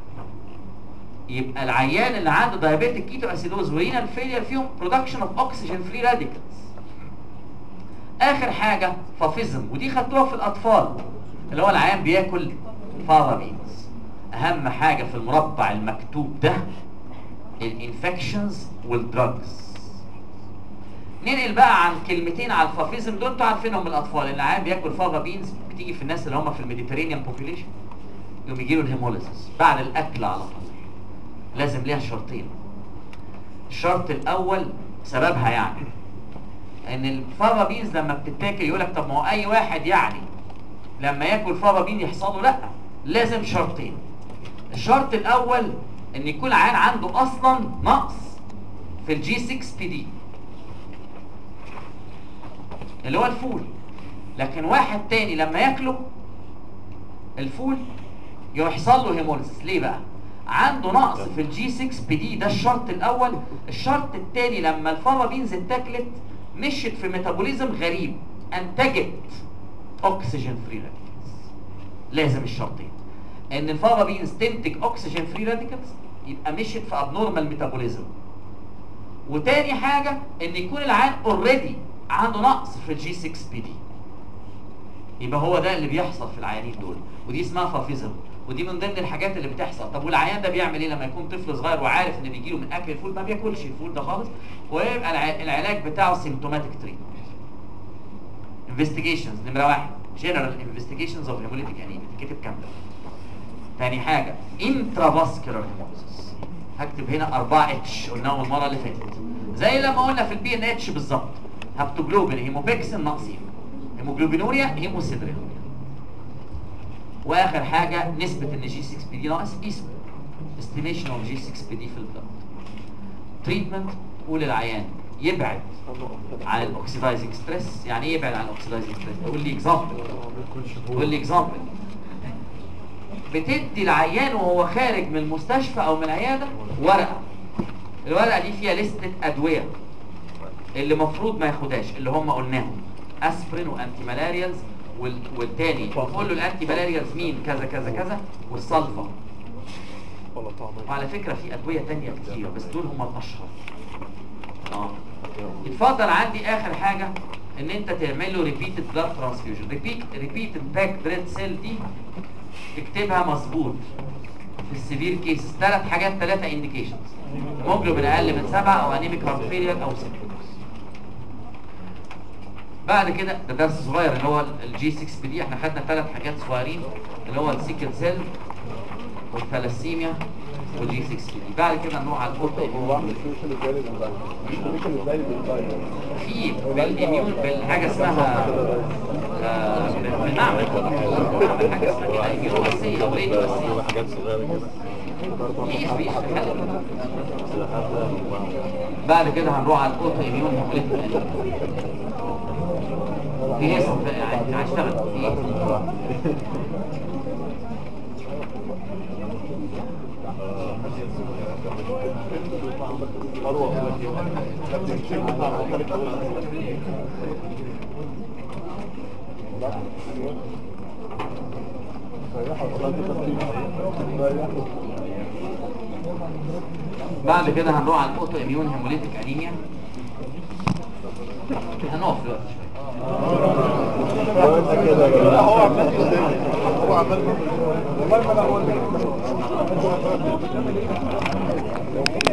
يبقى العيان اللي عنده دايابيتيك كيتو اسيدوز ورينال فيلير فيهم برودكشن اوف اوكسجين فري راديكالز. اخر حاجه فافيزم، ودي خدتوها في الاطفال، اللي هو العيان بياكل فافا بينز. اهم حاجه في المربع المكتوب ده الانفكشنز والدراجز. ننقل بقى عن كلمتين على الفافيزم دول، انتوا عارفينهم من الاطفال. العيان بياكل فافا بينز بتيجي في الناس اللي هم في الميديترينيان بوبيليشن، يقوم يجي له الهيموليسيس بعد الاكل على طول. لازم ليها شرطين. الشرط الاول سببها يعني ان الفافا بينز لما بتتاكل يقول لك طب ما هو اي واحد يعني لما ياكل فافا بين يحصل له؟ لا، لازم شرطين. الشرط الاول ان يكون العيان عنده اصلا نقص في الجي 6 بي دي اللي هو الفول، لكن واحد تاني لما ياكله الفول يحصل له هيموليسيس. ليه بقى؟ عنده نقص في الجي 6 بي دي، ده الشرط الاول. الشرط الثاني لما الفافا بينز اتاكلت مشت في ميتابوليزم غريب، انتجت اوكسجين فري راديكالز. لازم الشرطين ان الفافا بينز تنتج اوكسجين فري راديكالز، يبقى مشت في ابنورمال ميتابوليزم. وتاني حاجه ان يكون العيان اوريدي عنده نقص في الجي 6 بي دي، يبقى هو ده اللي بيحصل في العيانين دول، ودي اسمها فافيزم. ودي من ضمن الحاجات اللي بتحصل. طب والعيان ده بيعمل ايه لما يكون طفل صغير وعارف ان بيجيله من اكل الفول؟ ما بياكلش الفول ده خالص، ويبقى العلاج بتاعه سيمتوماتيك تريتمنت. انفستيجيشنز نمره 1 جنرال انفستيجيشنز اوف هيموليتيك انيميا، تتكتب كامله. ثاني حاجه انترافاسكولار هيموليسيس، هكتب هنا 4 اتش قلناهم المره اللي فاتت، زي لما قلنا في البي ان اتش بالظبط. هبتوجلوبين، هيموبيكسين ناقصين، هيموجلوبينوريا، هيموسيدرينوريا. واخر حاجه نسبه ان جي 6 بي دي ناقص، اسمه استيميشن اوف جي 6 بي دي في البلد. تريتمنت، قول للعيان يبعد عن الاوكسيدايزنج ستريس. يعني ايه يبعد عن الاوكسيدايزنج ستريس؟ تقول لي اكزامبل. تقول لي اكزامبل. بتدي العيان وهو خارج من المستشفى او من العياده ورقه، الورقه دي فيها لستة ادويه اللي المفروض ما ياخدهاش، اللي هم قلناهم اسبرين وانتي مالاريالز، والتاني تقول له الانتي مالاريالز مين كذا كذا كذا، والصلفه. وعلى فكره في ادويه تانية كتير بس دول هم الاشهر. يتفضل عندي اخر حاجه ان انت تعمل له ريبيتد بلاد ترانسفيوجن. ريبيتد باك ريد سيل دي اكتبها مظبوط في السيفير كيسز. 3 حاجات، 3 انديكيشنز: هيموجلوبين اقل من 7 او انيميك هارت فيلير او سيبتوس. بعد كده ده درس صغير اللي هو الجي 6 بي دي. احنا خدنا 3 حاجات صغيرين اللي هو السيكل سيل والثلاسيميا والجي 6 بي دي. بعد كده نروح على الاوتو ايميون. في بالاميون بالحاجه اسمها بالمعمل حاجه اسمها كده ايميون اسيه او راديو اسيه، حاجات صغيره كده. بعد كده هنروح على الاوتو ايميون في ايه يعني هشتغل في ايه؟ بعد كده هنروح على الاوتو اميون هيموليتيك انيميا. هنقف دلوقتي لا هو عمال هو عمال والله ما انا هقول لك